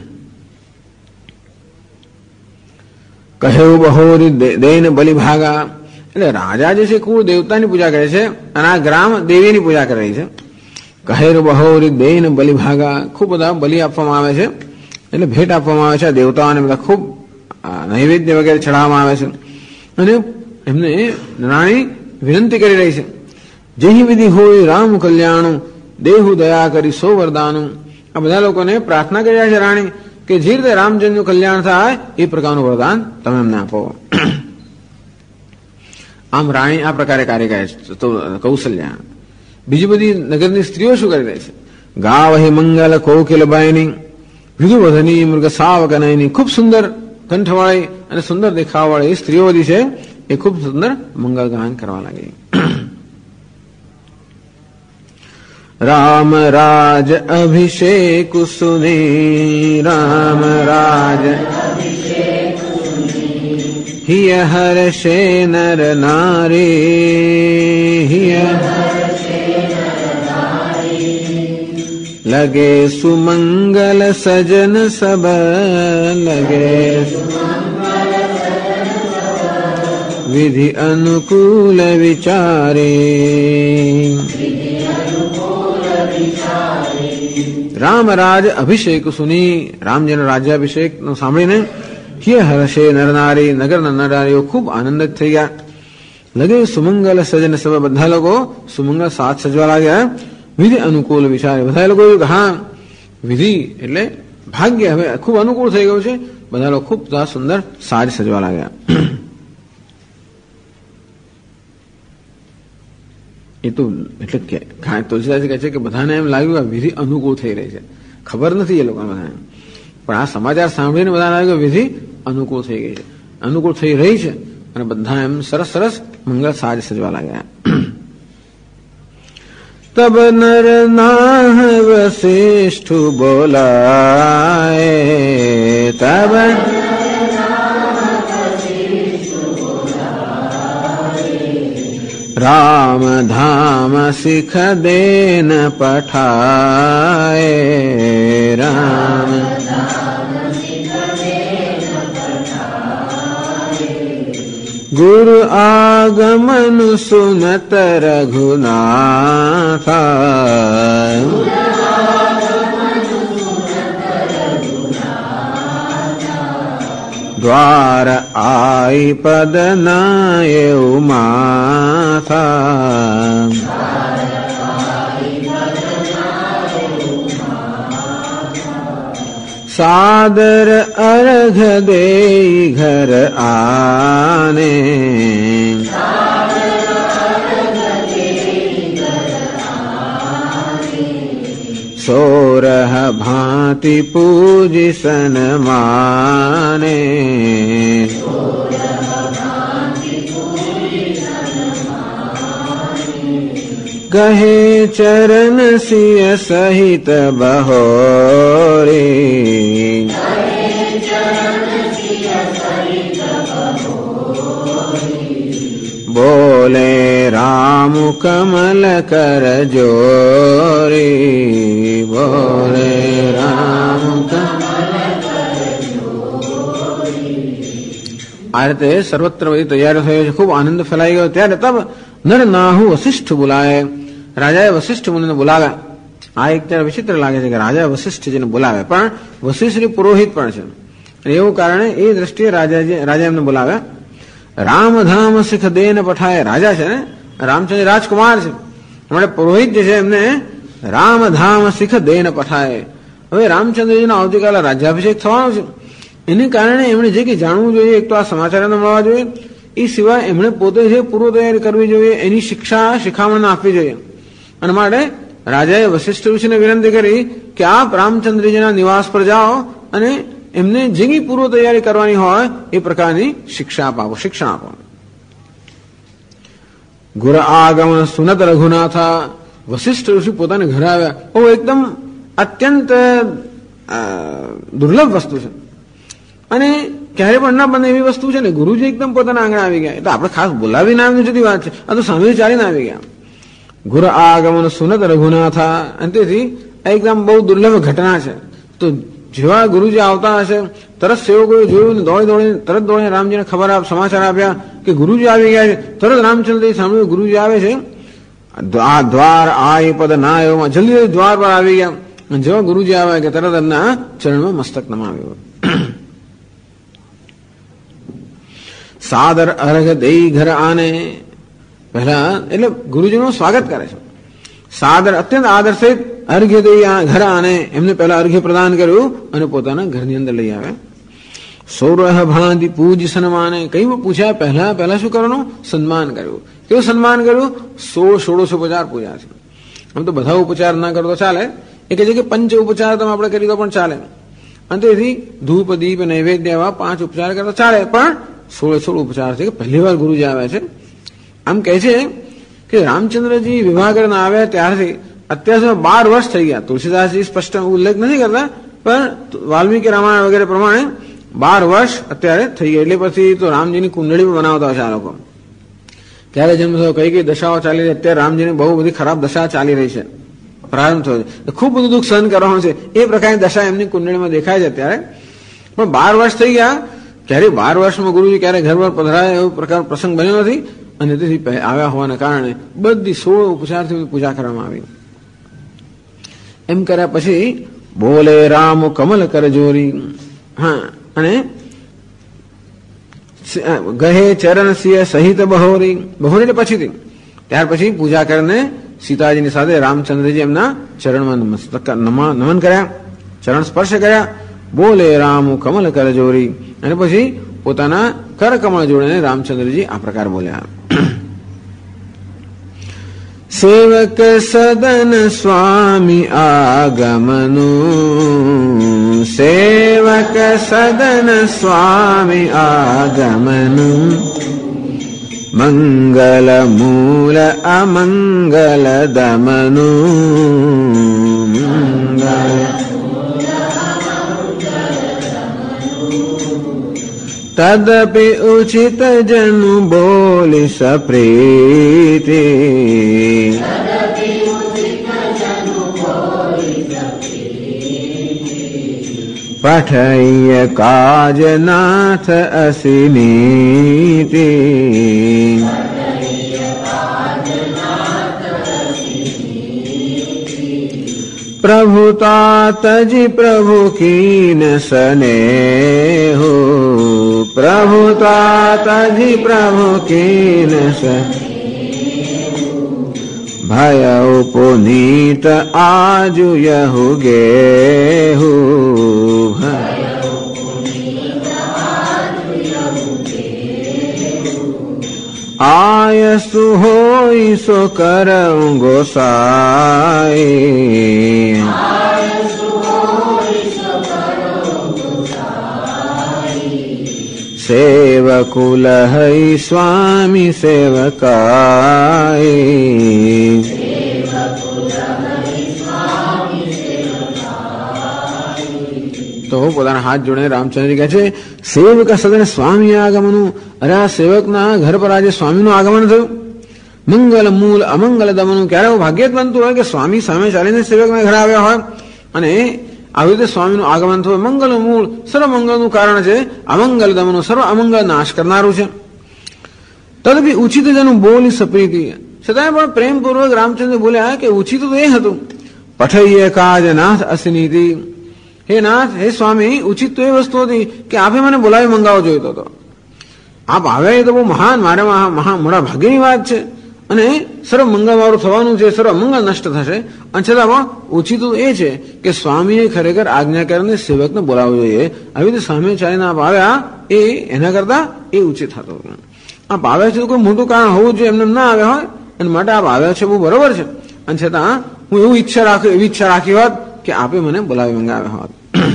A: કહ્યું બહોરી દૈન બલિ ભાગા, એટલે રાજા જે છે કુળ દેવતાની પૂજા કરે છે અને આ ગ્રામ દેવીની પૂજા કરી રહી છે. કહેર બહોરી દૈન બલિ ભાગા, ખૂબ બધા બલિ આપવામાં આવે છે, એટલે ભેટ આપવામાં આવે છે દેવતાઓને, બધા ખૂબ નૈવેદ્ય વગેરે ચડાવવામાં આવે છે. અને એમને રાણી વિનંતી કરી રહી છે, જેહી વિધિ હોય રામ કલ્યાણું, દેહુ દયા કરી સો વરદાનું. આ બધા લોકોને પ્રાર્થના કરી રહ્યા છે રાણી કે જે રીતે રામચંદ્રનું કલ્યાણ થાય એ પ્રકારનું વરદાન તમે અમને આપો. આમ રાણી આ પ્રકારે કાર્ય કરે છે કૌશલ્યા. બીજી બધી નગરની સ્ત્રીઓ શું કરી રહી છે? ગાવહી મંગલ કોકિલ બાયની, વિધુવધની મૃગ સાવકનયની, ખૂબ સુંદર કંઠવાળી અને સુંદર દેખાવવાળી સ્ત્રીઓ બધી છે એ ખૂબ સુંદર મંગળ ગાન કરવા લાગી. રામ રાજ અભિષેક સુની, રામ રાજ હિય હર્ષે નર નારી, હિય લગે સુમંગલ સજન સબ, લગે વિધિ અનુકૂલ વિચારે. રામ રાજ અભિષેક સુની, રામજીનો રાજ્યાભિષેક સાંભળીને હિય હર્ષે નરનારી, નગરના નરનારીઓ ખૂબ આનંદિત થઈ ગયા. લગે સુમંગલ સજન સબ, બધા લોકો સુમંગલ સાથ સજવા લાગ્યા. વિધિ અનુકૂલ વિચારે, બધા લોકો હા વિધિ એટલે ભાગ્ય હવે ખૂબ અનુકૂળ થઈ ગયું છે, બધા લોકો ખૂબ સુંદર સાજ સજવા લાગ્યા. એ તો એટલે તુલસીદાસ કહે છે કે બધાને એમ લાગ્યું આ વિધિ અનુકૂળ થઈ રહી છે, ખબર નથી એ લોકોને બધાને, પણ આ સમાચાર સાંભળીને બધાને લાગ્યું વિધિ અનુકૂળ થઈ ગઈ છે, અનુકૂળ થઈ રહી છે, અને બધા એમ સરસ સરસ મંગળ સાજ સજવા લાગ્યા. તબ નર નાહ વસિષ્ઠ બોલાય, તબ રામ ધામ શિખ દેન પઠાય, રામ ગુરુ આગમન સુનત રઘુનાથ, દ્વાર આઈ પદ નાય માથા, સાદર અર્ઘ દે ઘર આને, સોરહ ભાંતિ પૂજી સન્માને, કહે ચરણ સિય સહિત બહોરી, બોલે રામ કમલ કર જોરી, બોલે રામ કમલ કર જોરી. આ રીતે સર્વત્ર બધી તૈયારી થયો છે, ખૂબ આનંદ ફેલાઈ ગયો. ત્યારે તબ નર નાહુ વશિષ્ઠ બોલાય, રાજાએ વશિષ્ઠ મુનિને બોલાવ્યા. આ એક ત્યારે વિચિત્ર લાગે છે કે રાજાએ વશિષ્ઠજીને બોલાવે, પણ વશિષ્ઠ પુરોહિત પણ છે, એવું કારણે એ દ્રષ્ટિએ રાજા એમને બોલાવ્યા. રામધામ શિખ દેન પઠાય, રાજા છે ને રામચંદ્ર રાજકુમાર છે, હમણાં પુરોહિત જે છે એમને રામધામ શિખ દેન પઠાય. હવે રામચંદ્રજીનો આવતીકાલે રાજ્યાભિષેક થવાનો છે, એને કારણે એમણે જે કંઈ જાણવું જોઈએ, એક તો આ સમાચાર મળવા જોઈએ, એ સિવાય એમણે પોતે જે પૂર્વ તૈયારી કરવી જોઈએ, એની શિખામણ આપવી જોઈએ. અને માટે રાજાએ વશિષ્ઠ ઋષિને વિનંતી કરી કે આપ રામચંદ્રજીના નિવાસ પર જાઓ અને એમને જે કંઈ પૂર્વ તૈયારી કરવાની હોય એ પ્રકારની શિક્ષણ આપો. ગુર આગમન સુનત રઘુનાથા, વશિષ્ઠ ઋષિ પોતાને ઘરે આવ્યા. બહુ એકદમ અત્યંત દુર્લભ વસ્તુ છે, અને ક્યારે પણ ના બને એવી વસ્તુ છે ને. ગુરુજી એકદમ પોતાના આંગણે આવી ગયા, એટલે આપણે ખાસ બોલાવીને આવીને જુદી વાત છે, આ તો સામે ચાલીને આવી ગયા. ગુર આગમન સુનત રઘુનાથા, અને તેથી એકદમ બહુ દુર્લભ ઘટના છે. તો જેવા ગુરુજી આવતા હશે તરત સેવકોએ જોયું ને તરત દોડીને રામજીને સમાચાર આપ્યા કે ગુરુજી આવી ગયા છે. તરત રામચંદ્રજી સાંભળ્યું ગુરુજી આવે છે. દ્વાર આય પદ ના એવામાં જલ્દી દ્વાર પર આવી ગયા. જેવા ગુરુજી આવ્યા કે તરત એમના ચરણમાં મસ્તક નમાવ્યું. સાદર અર્ઘ દઈ ઘર આને, પહેલા એટલે ગુરુજીનું સ્વાગત કરે છે. સાદર અત્યંત આદર સહિત અર્ઘ્ય દઈ ઘર આને, એમને પહેલા અર્ઘ્ય પ્રદાન કર્યું અને પોતાના ઘરની અંદર લઈ આવ્યા. સૌરહ ભાંતિ પૂજ સન્માને, કઈ પૂછ્યા પહેલા શું કરવાનું? સન્માન કર્યું. કેવું સન્માન કર્યું? 16 ઉપચાર પૂજા છે. આમ તો બધા ઉપચાર ના કરો તો ચાલે, એ કહે છે કે પંચ ઉપચાર તમે આપણે કરી દો પણ ચાલે. અને તેથી ધૂપ દીપ નૈવેદ્ય એવા 5 ઉપચાર કરો ચાલે, પણ 16 ઉપચાર છે કે પહેલી વાર ગુરુજી આવ્યા છે. આમ કહે છે કે રામચંદ્રજી વિવાહ કરીને આવ્યા ત્યારથી અત્યાર સુધી 12 વર્ષ થઈ ગયા. તુલસીદાસજી સ્પષ્ટ ઉલ્લેખ નથી કરતા, પણ વાલ્મીકી રામાયણ વગેરે પ્રમાણે 12 વર્ષ અત્યારે થઈ ગયા. એટલે પછી તો રામજીની કુંડળી પણ બનાવતા હશે આ લોકો. ક્યારે જન્મ થયો, કઈ દશાઓ ચાલી રહી, અત્યારે રામજીની બહુ બધી ખરાબ દશા ચાલી રહી છે, પ્રારંભ થયો છે, ખૂબ બધું દુઃખ સહન કરવાનું છે, એ પ્રકારની દશા એમની કુંડળીમાં દેખાય છે અત્યારે. પણ 12 વર્ષ થઈ ગયા, ક્યારે 12 વર્ષમાં ગુરુજી ક્યારે ઘર પર પધરાય એવો પ્રકાર પ્રસંગ બન્યો નથી. અને તેથી આવ્યા હોવાના કારણે બધી 16 ઉપચારથી પૂજા કરવામાં આવી. એમ કર્યા પછી બોલે રામ કમલ કર જોરી, હા, અને ગહે ચરણ સિંહ સહિત બહોરી, બહોરી એટલે પછીથી, ત્યાર પછી પૂજા કરીને સીતાજીની સાથે રામચંદ્રજી એમના ચરણમાં નમન કર્યા, ચરણ સ્પર્શ કર્યા. બોલે રામ કમલ કર જોરી, અને પછી પોતાના કર કમળ જોડીને રામચંદ્રજી આ પ્રકાર બોલ્યા. સેવક સદન સ્વામી આગમનું, સેવક સદન સ્વામી આગમનું, મંગલ મૂલ અમંગલ દમનું, તદપિ ઉચિત જનુ બોલી સપ્રીતિ, પઠય કાજનાથ અસિનીતિ, પ્રભુતા તજી પ્રભુ કીન સ્નેહો, પ્રભુતા તજી પ્રભુ કીન ભય પુનીત આજુ યહુ ગેહુ, આયસુ હોય સો કરઉં ગોસાઈ, સેવકુલ હૈ સ્વામી સેવકાઈ, તો પોતાના હાથ જોડીને રામચંદ્રજી કહે છે સેવક સદન સ્વામી આગમનું, અરે આ સેવકના ઘર પર આજે સ્વામીનું આગમન થયું. મંગલ મૂલ અમંગલ દમનું, ક્યારે એવું ભાગ્ય જ બનતું હોય કે સ્વામી સામે ચાલીને સેવકના ઘરે આવ્યા હોય અને આવી રીતે સ્વામીનું આગમન થયું. મંગલ મૂળ સર્વ મંગળનું કારણ છે, અમંગલ દમનું સર્વ અમંગળ નાશ કરનારું છે. તદપી ઉચિત જેનું બોલી સપ્રીતિ, છતાંય પણ પ્રેમપૂર્વક રામચંદ્ર બોલ્યા કે ઉચિત તો એ હતું. પઠૈયે કાજ નાથ અસિનીતિ, હે નાથ હે સ્વામી, ઉચિત તો એ વસ્તુ હતી કે આપે મને બોલાવી મંગાવો જોઈતો હતો. આપ આવ્યા એ તો બહુ મહાન, મારે મોટા ભાગ્યની વાત છે અને સર્વ મંગળ મારું થવાનું છે, સર્વ મંગળ નષ્ટ થશે. અને છતાં પણ ઉચિત એ છે કે સ્વામીએ ખરેખર આજ્ઞા કરીને સેવકને બોલાવવો જોઈએ. આવી રીતે સામે ચાલીને આપ આવ્યા એ એના કરતા એ ઉચિત હતું. આપ આવ્યા છે તો કોઈ મોટું કારણ હોવું જોઈએ, એમને ના આવ્યા હોય એના માટે આપ આવ્યા છે બહુ બરોબર છે. અને છતાં હું એવી ઈચ્છા રાખી હોત કે આપે મને બોલાવી મંગાવ્યા હોત.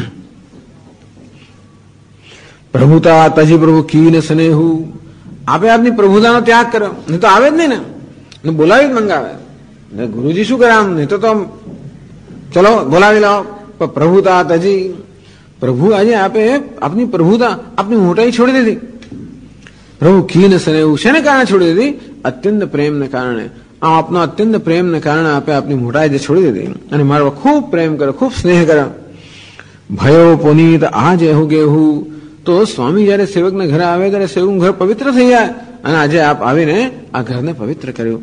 A: પ્રભુતા તજી પ્રભુ કીન સ્નેહુ, આપે આપની પ્રભુતાનો ત્યાગ કર્યો, નહીં તો આવે જ નહીં ને બોલાવી જ મંગાવે. ગુરુજી શું કરે આમ, નહીં તો ચલો બોલાવી લાવો. પણ પ્રભુતા તજી, પ્રભુ આજે આપે આપની પ્રભુતા આપની મોટાઈ છોડી દીધી. પ્રભુ કીન સ્નેહુ, શેને કારણે છોડી દીધી? અત્યંત પ્રેમને કારણે. આપનો અત્યંત પ્રેમને કારણે આપે આપની મોટાઈ જે છોડી દીધી અને મારો ખૂબ પ્રેમ કર્યો, ખૂબ સ્નેહ કર્યો. ભયો પુનીત આજ એવું કેવું, તો સ્વામી જયારે સેવકના ઘરે આવે ત્યારે સેવકનું ઘર પવિત્ર થઈ જાય અને આજે આપ આવીને આ ઘરને પવિત્ર કર્યું.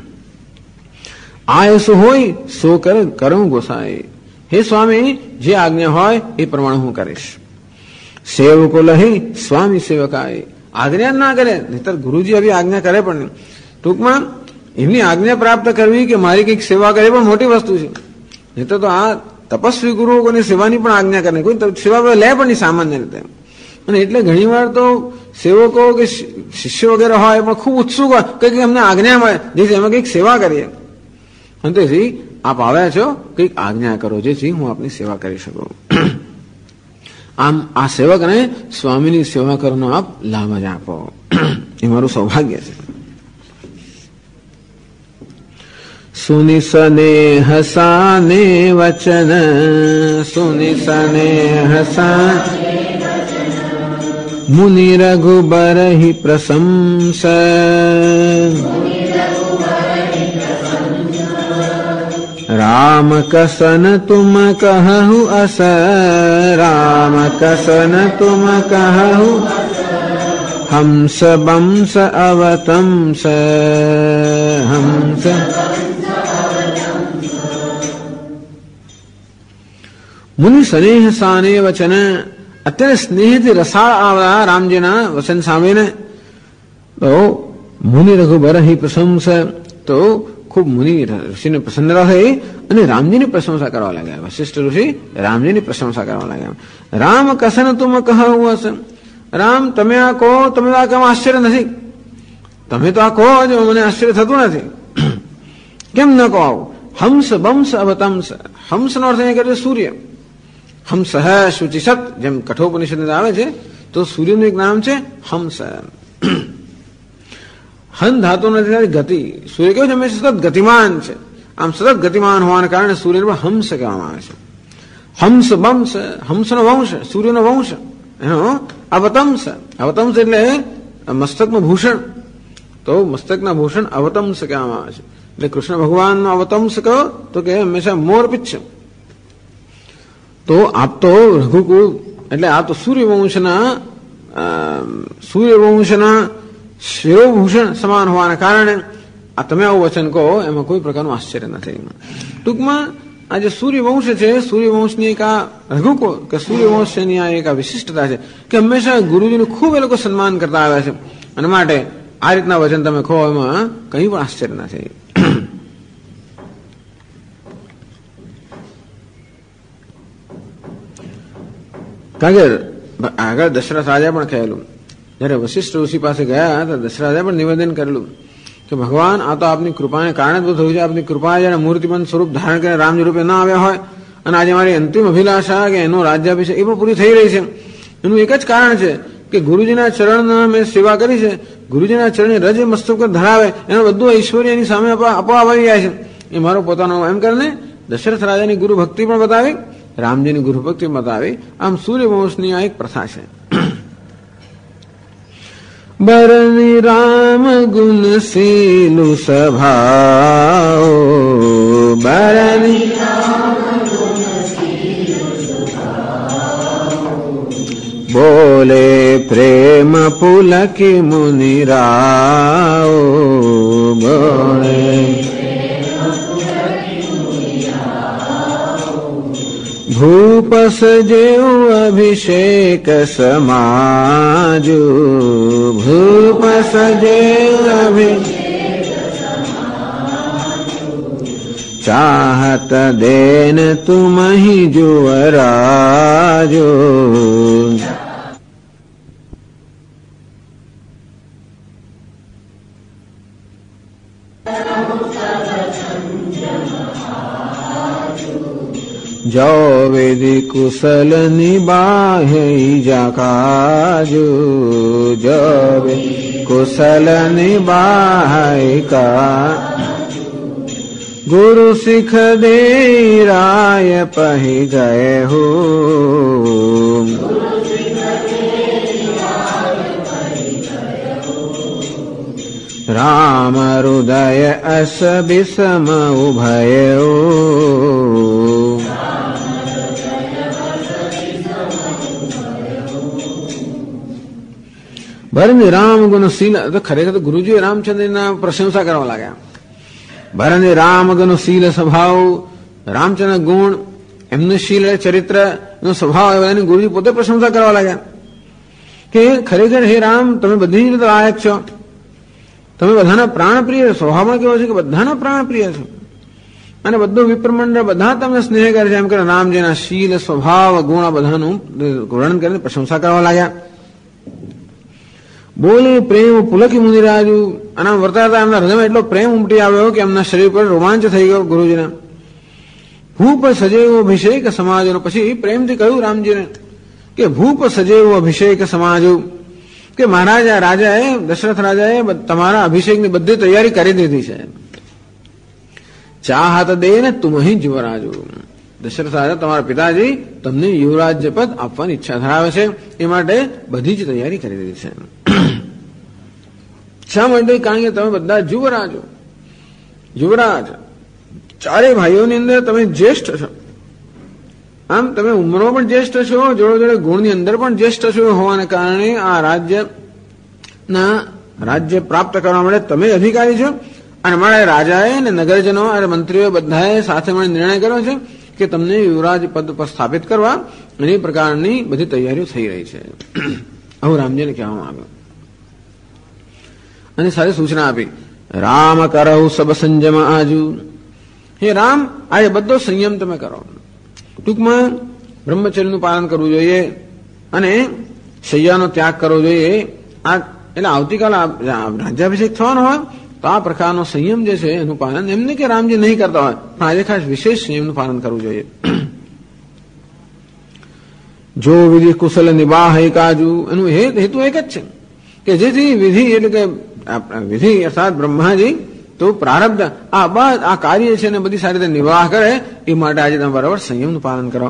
A: આ શું હોય સો કરું ગોસાઈ, હે સ્વામી જે આજ્ઞા હોય એ પ્રમાણે હું કરીશ. સેવકો લહી સ્વામી સેવકાય, આજ્ઞા ના કરે નહીતર ગુરુજી આવી આજ્ઞા કરે પણ નહીં. ટૂંકમાં એમની આજ્ઞા પ્રાપ્ત કરવી કે મારી કંઈક સેવા કરે પણ મોટી વસ્તુ છે. નહીતર તો આ તપસ્વી ગુરુઓ કોની સેવાની પણ આજ્ઞા કરે, કોઈ સેવા લે પણ નહીં સામાન્ય રીતે. અને એટલે ઘણી વાર તો સેવકો કે શિષ્ય વગેરે હોય પણ ખૂબ ઉત્સુક હોય કંઈક અમને આજ્ઞા મળે જેથી અમે કંઈક સેવા કરીએ. અને તેથી આપ આવ્યા છો કંઈક આજ્ઞા કરો જેથી હું આપની સેવા કરી શકું. આમ આ સેવકને સ્વામીની સેવા કરવાનો આપ લાભ જ આપો, એ મારું સૌભાગ્ય છે. સુનિ સ્નેહ સાને વચન, સુનિ સ્નેહ સા મુનિ રઘુબર હિ પ્રશંસ, રામ કસન તુમ કહુ અસ, રામ કસન તુમ કહુ હંસ બંસ અવતંસ, હંસ મુનિ સ્નેહ સાને વચન. અત્યારે સ્નેહથી રસાળ આવ્યા રામજીના વચન સાંભળીને તો મુનિ રઘુબર હિ પ્રશંસ, તો ખૂબ મુનિ ઋષિને પ્રસન્ન થઈ અને રામજીની પ્રશંસા કરવા લાગ્યા. વશિષ્ઠ ઋષિ રામજીની પ્રશંસા કરવા લાગ્યા. રામ કસન તુમ કહુ હસ, રામ તમે આ કહો, તમે આ કેમ આશ્ચર્ય નથી, તમે તો આ કહો છો મને આશ્ચર્ય થતું નથી. કેમ ન કહો આવું? હંસ બંસ અવતંસ. હંસનો અર્થ અહીંયા કરે સૂર્ય. હંસ શુચિસત, જેમ કઠોપનિષદ આવે છે તો સૂર્યનું એક નામ છે હંસ. હન ધાતુ નથી ગતિ. સૂર્ય કેવું છે? હંમેશા સતત ગતિમાન છે. આમ સતત ગતિમાન હોવાના કારણે સૂર્યને પણ હંસ કહેવામાં આવે છે. હંસ બંસ, હંસનો વંશ, સૂર્યનો વંશ, એનો અવતંસ. અવતંસ એટલે મસ્તકનું ભૂષણ. તો મસ્તકના ભૂષણ અવતંસ કહેવામાં આવે છે. એટલે કૃષ્ણ ભગવાનનો અવતંસ કહો તો કે હંમેશા મોરપિચ્છ. તો આપ તો રઘુકુળ એટલે આ તો સૂર્યવંશના શિરોભૂષણ સમાન હોવાના કારણે આ તમે આવું વચન કહો એમાં કોઈ પ્રકારનું આશ્ચર્ય નથી. ટૂંકમાં આ જે સૂર્યવંશ છે, સૂર્યવંશની એક આ રઘુકુળ કે સૂર્યવંશની આ એક આ વિશિષ્ટતા છે કે હંમેશા ગુરુજીનું ખૂબ એ લોકો સન્માન કરતા આવ્યા છે. અને માટે આ રીતના વચન તમે કહો એમાં કંઈ પણ આશ્ચર્ય નથી. કારણ કે આગળ દશરથ રાજા પણ કહેલું, જયારે વશિષ્ઠ ઋષિ પાસે ગયા તો દશરથ રાજા પણ નિવેદન કરેલું કે ભગવાન આ તો આપની કૃપાને કારણે જ બધું થયું છે. આપની કૃપા જયારે મૂર્તિબંધ સ્વરૂપ ધારણ કરીને રામજી રૂપે ના આવ્યા હોય અને આજે મારી અંતિમ અભિલાષા કે એનો રાજ્યાભિષેક એ પણ પૂરી થઈ રહી છે. એનું એક જ કારણ છે કે ગુરુજીના ચરણના મેં સેવા કરી છે. ગુરુજીના ચરણની રજ મસ્તક પર ધરાવે એનો બધું ઐશ્વર્ય એની સામે આપોઆપ આવી જાય છે. એ મારો પોતાનો એમ કરીને દશરથ રાજાની ગુરુ ભક્તિ પણ બતાવી, રામજીની ગુરુ ભક્તિ બતાવી. આમ સૂર્યવંશની આ એક પ્રથા છે. બરની રામ ગુણ શીલુ સ્વભાવ, બરની બોલે પ્રેમ પુલકી મુનિરાવ, બોલે ભૂપ સજેવું અભિષેક સમાજુ, ભૂપ સજેવું અભિષેક ચાહત દેન તુમ હી જુવરાજો. જો વિધિ કુશલ નિબાહે જાકાજુ, જો કુશલ નિબાહે કા ગુરુ શીખ દે રાય પહી ગયે હો. રામ હૃદય અસ બિસમ ઉભયો, ભરને રામ ગુણશીલ. તો ખરેખર તો ગુરુજીએ રામચંદ્રના પ્રશંસા કરવા લાગ્યા. ભરને રામ ગુણશીલ સ્વભાવ, રામચંદ્ર ગુણ, એમનું શીલ ચરિત્ર નો સ્વભાવ એની ગુરુજી પોતે પ્રશંસા કરવા લાગ્યા કે ખરેખર હે રામ તમે બધી જ રીતે લાયક છો. તમે બધાના પ્રાણપ્રિય. સ્વભાવમાં કેવો છે કે બધાના પ્રાણપ્રિય છો અને બધું વિપ્રમંડળ બધા તમને સ્નેહ કરે છે. એમ કરીને રામજીના શીલ સ્વભાવ ગુણ આ બધાનું વર્ણન કરીને પ્રશંસા કરવા લાગ્યા. બોલે પ્રેમ પુલકી મુનિરાજુ. અને વર્તાતા એમના હૃદયમાં એટલો પ્રેમ ઉમટી આવ્યો કે એમના શરીર પર રોમાંચ થઈ ગયો ગુરુજીના. ભૂપ સજેવો અભિષેક સમાજો. પછી પ્રેમથી કહ્યું રામજીને કે ભૂપ સજેવો અભિષેક સમાજો, કે મહારાજા રાજાએ દશરથ રાજાએ તમારા અભિષેકની બધી તૈયારી કરી દીધી છે. ચાહત દે ને તુમ અહીં યુવરાજો. દશરથ રાજા તમારા પિતાજી તમને યુવરાજ્ય પદ આપવાની ઈચ્છા ધરાવે છે. એ માટે બધી જ તૈયારી કરી દીધી છે. શા માટે? કારણ કે તમે બધા યુવરાજો, યુવરાજ ચારે ભાઈઓની અંદર તમે જ્યેષ્ઠ છો. આમ તમે ઉંમરો પણ જ્યેષ્ઠ છો, જોડે જોડે ગુણની અંદર પણ જ્યેષ્ઠ છો હોવાને કારણે આ રાજ્ય પ્રાપ્ત કરવા માટે તમે અધિકારી છો. અને અમારા રાજાએ અને નગરજનો અને મંત્રીઓ બધાએ સાથે મળી નિર્ણય કર્યો છે કે તમને યુવરાજ પદ પર સ્થાપિત કરવા અને એ પ્રકારની બધી તૈયારીઓ થઈ રહી છે. આવું રામજીને કહેવામાં આવ્યું અને સાથે સૂચના આપી, રામ કરહુ સબ સંજમ આજુ. હે રામ, આજે બધો સંયમ તમે કરો. ટૂંકમાં બ્રહ્મચર્યનું પાલન કરવું જોઈએ અને શૈયાનો ત્યાગ કરવો જોઈએ. આ એટલે આવતીકાલે રાજ્યાભિષેક થવાનો હોય તો આ પ્રકારનો સંયમ જે છે એનું પાલન એમને કે રામજી નહીં કરતા હોય, પણ આજે ખાસ વિશેષ સંયમનું પાલન કરવું જોઈએ. જો વિધિ કુશલ નિબાહ એકાજુ, એનું હેતુ એક જ છે કે જેથી વિધિ એટલે કે વિધિ અર્થાત બ્રહ્માજી તો પ્રારબ્ધ આ કાર્ય છે ને બધી સારી રીતે નિર્વાહ કરે એ માટે આજે તમે બરાબર સંયમનું પાલન કરો.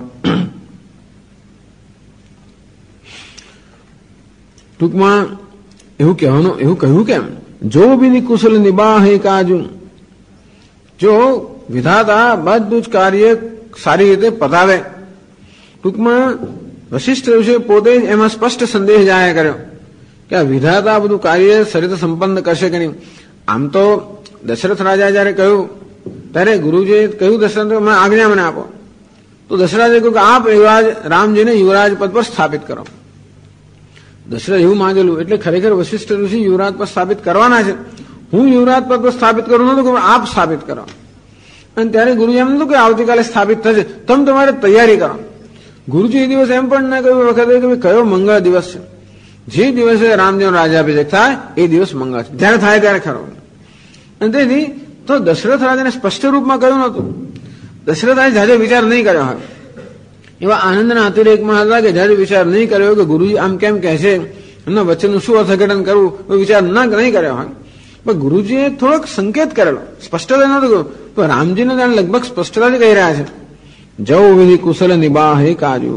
A: ટૂંકમાં એવું કહ્યું કેમ, જો બિની કુશલ નિબાહ કાજુ, જો વિધાતા બધું જ કાર્ય સારી રીતે પતાવે. ટૂંકમાં વશિષ્ઠ ઋષિ પોતે જ એમાં સ્પષ્ટ સંદેશ જાહેર કર્યો કે આ વિધાતા બધું કાર્ય સારી રીતે સંપન્ન કરશે કે નહીં. આમ તો દશરથ રાજા જયારે કહ્યું ત્યારે ગુરુજીએ કહ્યું દશરથ આજ્ઞા મને આપો, તો દશરથે કહ્યું કે આપ યુવરાજ રામજીને યુવરાજ પદ પર સ્થાપિત કરો. દશરથ એવું માંગેલું એટલે ખરેખર વશિષ્ઠ ઋષિ યુવરાજ પદ સ્થાપિત કરવાના છે. હું યુવરાજ પદ પર સ્થાપિત કરું નતું કે આપ સ્થાપિત કરો. અને ત્યારે ગુરુજી એમ નતું કે આવતીકાલે સ્થાપિત થશે, તમે તમારે તૈયારી કરો. ગુરુજી એ દિવસ એમ પણ ના કહ્યું વખતે કે કયો મંગળ દિવસ છે, જે દિવસે રામજીનો રાજ્યાભિષેક થાય એ દિવસ મંગળ છે, જ્યારે થાય ત્યારે ખરો. અને તેથી તો દશરથ રાજાને સ્પષ્ટ રૂપમાં કહ્યું નતું. દશરથ રાજા જાજો વિચાર નહીં કર્યો હોય, એવા આનંદના અતિરેકમાં હતા કે જાજો વિચાર નહીં કર્યો કે ગુરુજી આમ કેમ કહે છે, એમના વચ્ચેનું શું અર્થઘટન કરવું એ વિચાર નહીં કર્યો હોય. પણ ગુરુજીએ થોડોક સંકેત કરેલો, સ્પષ્ટતા નતું કહ્યું, તો રામજીને ત્યાં લગભગ સ્પષ્ટતાથી કહી રહ્યા છે જવ વિધિ કુશલ નિબાહ કાજુ.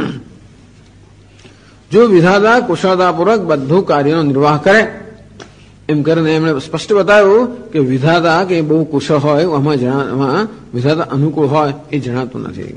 A: જો વિધાતા કુશળતાપૂર્વક બધું કાર્યનો નિર્વાહ કરે એમ કરીને એમણે સ્પષ્ટ બતાવ્યું કે વિધાતા કે બહુ કુશળ હોય એમાં વિધાતા અનુકૂળ હોય એ જણાતું નથી.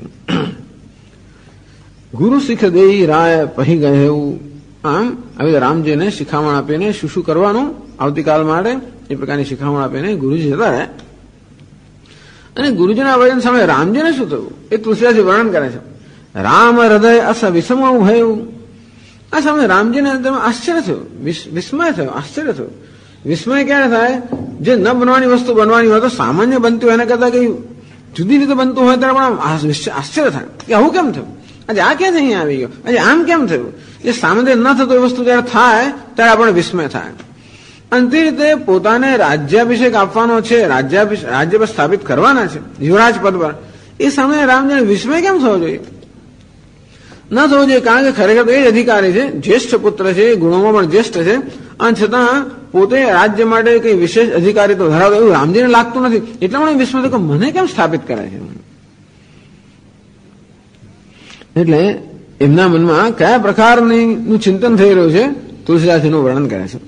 A: ગુરુ શીખ દેઈ રાય પહી ગયું. આમ હવે રામજીને શિખામણ આપીને શું કરવાનું આવતીકાલ માટે એ પ્રકારની શિખામણ આપીને ગુરુજી જતા રહ્યા. અને ગુરુજીના વચન સામે રામજીને શું થયું એ તુલસીદાસજી વર્ણન કરે છે. રામ હૃદય અસ વિષમ ભયું. આ સામે રામજીને આશ્ચર્ય થયું, વિસ્મય થયો, આશ્ચર્ય થયું. વિસ્મય ક્યારે થાય, જે ન બનવાની વસ્તુ બનવાની હોય તો સામાન્ય બનતી હોય એના કરતા કઈ જુદી રીતે બનતું હોય ત્યારે પણ આશ્ચર્ય થાય કે આવું કેમ થયું, આજે આ ક્યાંથી અહીંયા આવી ગયો, આજે આમ કેમ થયું. જે સામાન્ય ન થતું એ વસ્તુ જયારે થાય ત્યારે આપણને વિસ્મય થાય. અને તે રીતે પોતાને રાજ્યાભિષેક આપવાનો છે, રાજ્ય પર સ્થાપિત કરવાના છે યુવરાજ પદ પર, એ સમયે રામજીને વિસ્મય કેમ થવો જોઈએ, ન થવો જોઈએ. કારણ કે ખરેખર તો એ જ અધિકારી છે, જ્યેષ્ઠ પુત્ર છે, ગુણોમાં પણ જ્યેષ્ઠ છે, અને છતાં પોતે રાજ્ય માટે કઈ વિશેષ અધિકારી તો ધરાવતો એવું રામજીને લાગતું નથી. એટલા માટે વિસ્મય કે મને કેમ સ્થાપિત કરે છે. એટલે એમના મનમાં કયા પ્રકારનું ચિંતન થઈ રહ્યું છે તુલસીદાસજીનું વર્ણન કરે છે.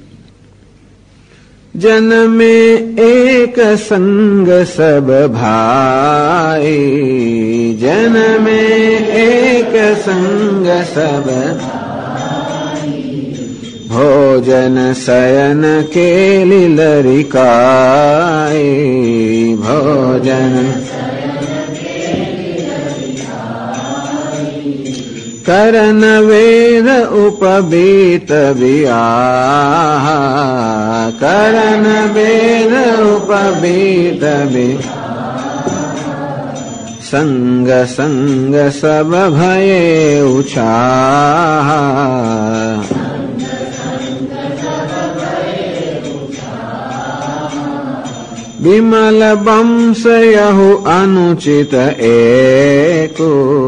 A: જન में एक संग सब भाई, जन में एक संग सब भोजन शयन के लरिकाए, भोजन करन वेद उपबीत बियाह, करन वेद उपबीत संग संग सब भये उछाह, विमल वंश यहु अनुचित एको,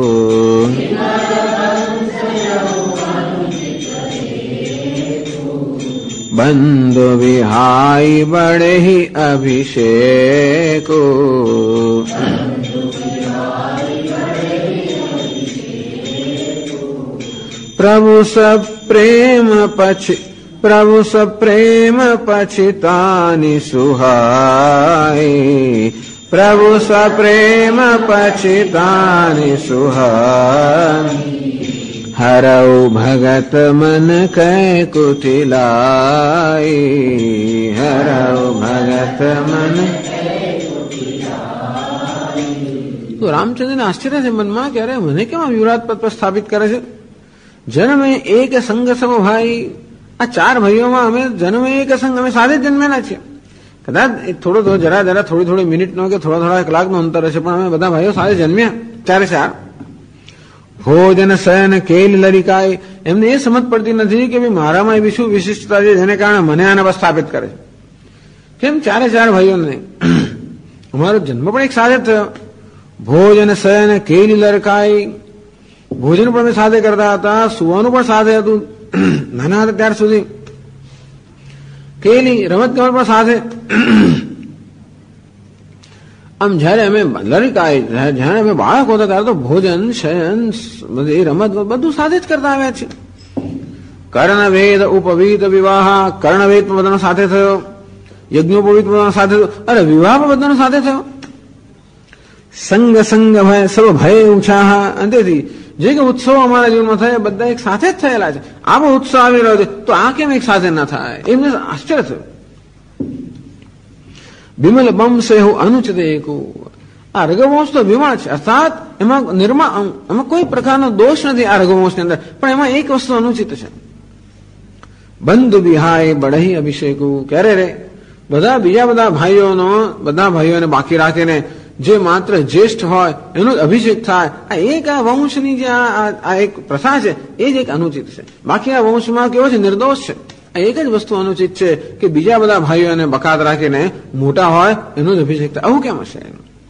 A: बंधु विहाई बड़े ही अभिषेको, प्रभु सब प्रेम पछितानि सुहाई, प्रभु सब प्रेम पछितानि सुहाई, हरऊ भगत मन कै कुटिलाई, हरऊ भगत मन. તો રામચંદ્રને આશ્ચર્ય છે મનમાં કે અરે મને કેમ યુવરાજ પદ પર સ્થાપિત કરે છે. જન્મે એક સંગ સમ ભાઈ, આ ચાર ભાઈઓમાં અમે જન્મે એક સંગ, અમે સાથે જ જન્મેલા છીએ. કદાચ થોડો જરા થોડી મિનિટનો કે થોડા કલાકનો અંતર હશે, પણ અમે બધા ભાઈઓ સાથે જન્મ્યા ચારે ચાર. ભોજન શયન કેલ લરિકાય, એમને એ સમજ પડતી નથી કે ભાઈ મારામાં એવી શું વિશિષ્ટતા છે જેને કારણે મને આના પર સ્થાપિત કરે છે. કેમ ચારે ચાર ભાઈઓને? અમારો જન્મ પણ એક સાથે થયો. ભોજન શયન કેલી લરકાઈ, ભોજન પણ અમે સાથે કરતા હતા, સુવાનું પણ સાથે હતું નાના હતા ત્યાર સુધી. કેલી રમત ગમત પણ સાથે. આમ જયારે અમે લરકાઈ, જયારે અમે બાળક હોતા ત્યારે તો ભોજન શયન બધી રમત બધું સાથે જ કરતા આવ્યા છે. કર્ણવેદ ઉપવીત વિવાહ, કર્ણવેદ પણ બધાનો સાથે થયો, યજ્ઞોપવીત બધાનો સાથે થયો, અરે વિવાહ પણ બધાનો સાથે થયો. સંગ સંગ ભય સર્વ ભય ઉત્સાહ, અંતેથી જે કે ઉત્સવો અમારા જીવનમાં થાય બધા એક સાથે જ થયેલા છે. આવો ઉત્સવ આવી રહ્યો છે તો આ કેમ એક સાથે ના થાય? એમને આશ્ચર્ય થયું. વિમલ વંશ એવું અનુચિત એક, આ રઘુવંશ તો વિમળ છે, અર્થાત એમાં કોઈ પ્રકારનો દોષ નથી આ રઘુવંશની અંદર, પણ એમાં એક વસ્તુ અનુચિત છે. બંધુ બિહાય બઢઈ અભિષેકુ, ક્યારે રે બધા બીજા બધા ભાઈઓને બાકી રાખીને જે માત્ર જ્યેષ્ઠ હોય એનો જ અભિષેક થાય, આ એક આ વંશની જે આ એક પ્રથા છે એ જ એક અનુચિત છે. બાકી આ વંશમાં કેવો છે? નિર્દોષ છે. આ એક જ વસ્તુ અનુચિત છે કે બીજા બધા ભાઈઓને બકાત રાખીને મોટા હોય એનો જ અભિષેક થાય. આવું કેમ હશે?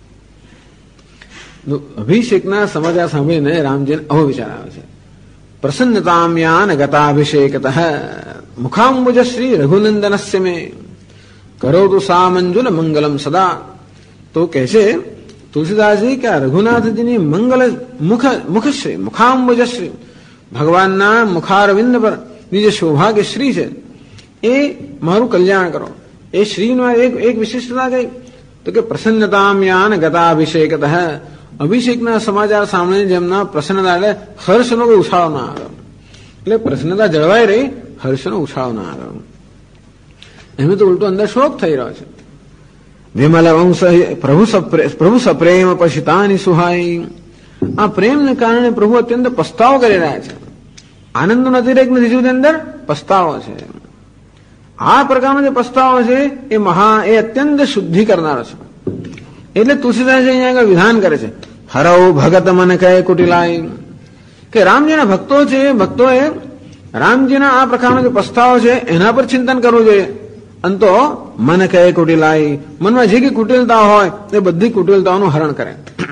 A: અભિષેકના સમાચાર સાંભળીને રામજીને આવો વિચાર આવે છે. પ્રસન્નતામ્યાન ગતાભિષેકતઃ મુખાંબુજ શ્રી રઘુનંદનસ્ય મે કરોતુ સામંજુલ મંગલમ સદા. તો કહે છે તુલસીદાસજી કે રઘુનાથજીની મંગલ મુખશ્રી, મુખાંબુજશ્રી, ભગવાનના મુખારવિંદ પર જે સૌભાગ્ય શ્રી છે એ મારું કલ્યાણ કરો. એ શ્રીનો એક વિશિષ્ટતા કઈ? તો કે પ્રસન્નતામ્યાન ગતાભિષેકતઃ, અભિષેકના સમાચાર સાંભળીને જેમના પ્રસન્નતા એટલે હર્ષનો કોઈ ઉછાળો ના આવ્યો. એટલે પ્રસન્નતા જળવાઈ રહી, હર્ષનો ઉછાળો ના આવ્યો. એમને તો ઉલટો અંદર શોક થઈ રહ્યો છે. વિમલ વંશ પ્રભુ સપ્રેમ પશિતાની સુહાઈ, આ પ્રેમને કારણે પ્રભુ અત્યંત પસ્તાવો કરી રહ્યા છે. આનંદનો અતિરેક નથી, અંદર પસ્તાવો છે. આ પ્રકારનો જે પસ્તાવો છે એ અત્યંત શુદ્ધિ કરનારો છે. એટલે તુલસીદાસજી અહીંયા આગળ વિધાન કરે છે, હરવ ભગત મન કહે કુટિલાઈ, કે રામજીના ભક્તો છે, ભક્તોએ રામજીના આ પ્રકારનો જે પસ્તાવો છે એના પર ચિંતન કરવું જોઈએ. અંતો મન કહે કુટિલાઈ, મનમાં જે કઈ કુટિલતા હોય એ બધી કુટિલતાઓનું હરણ કરે.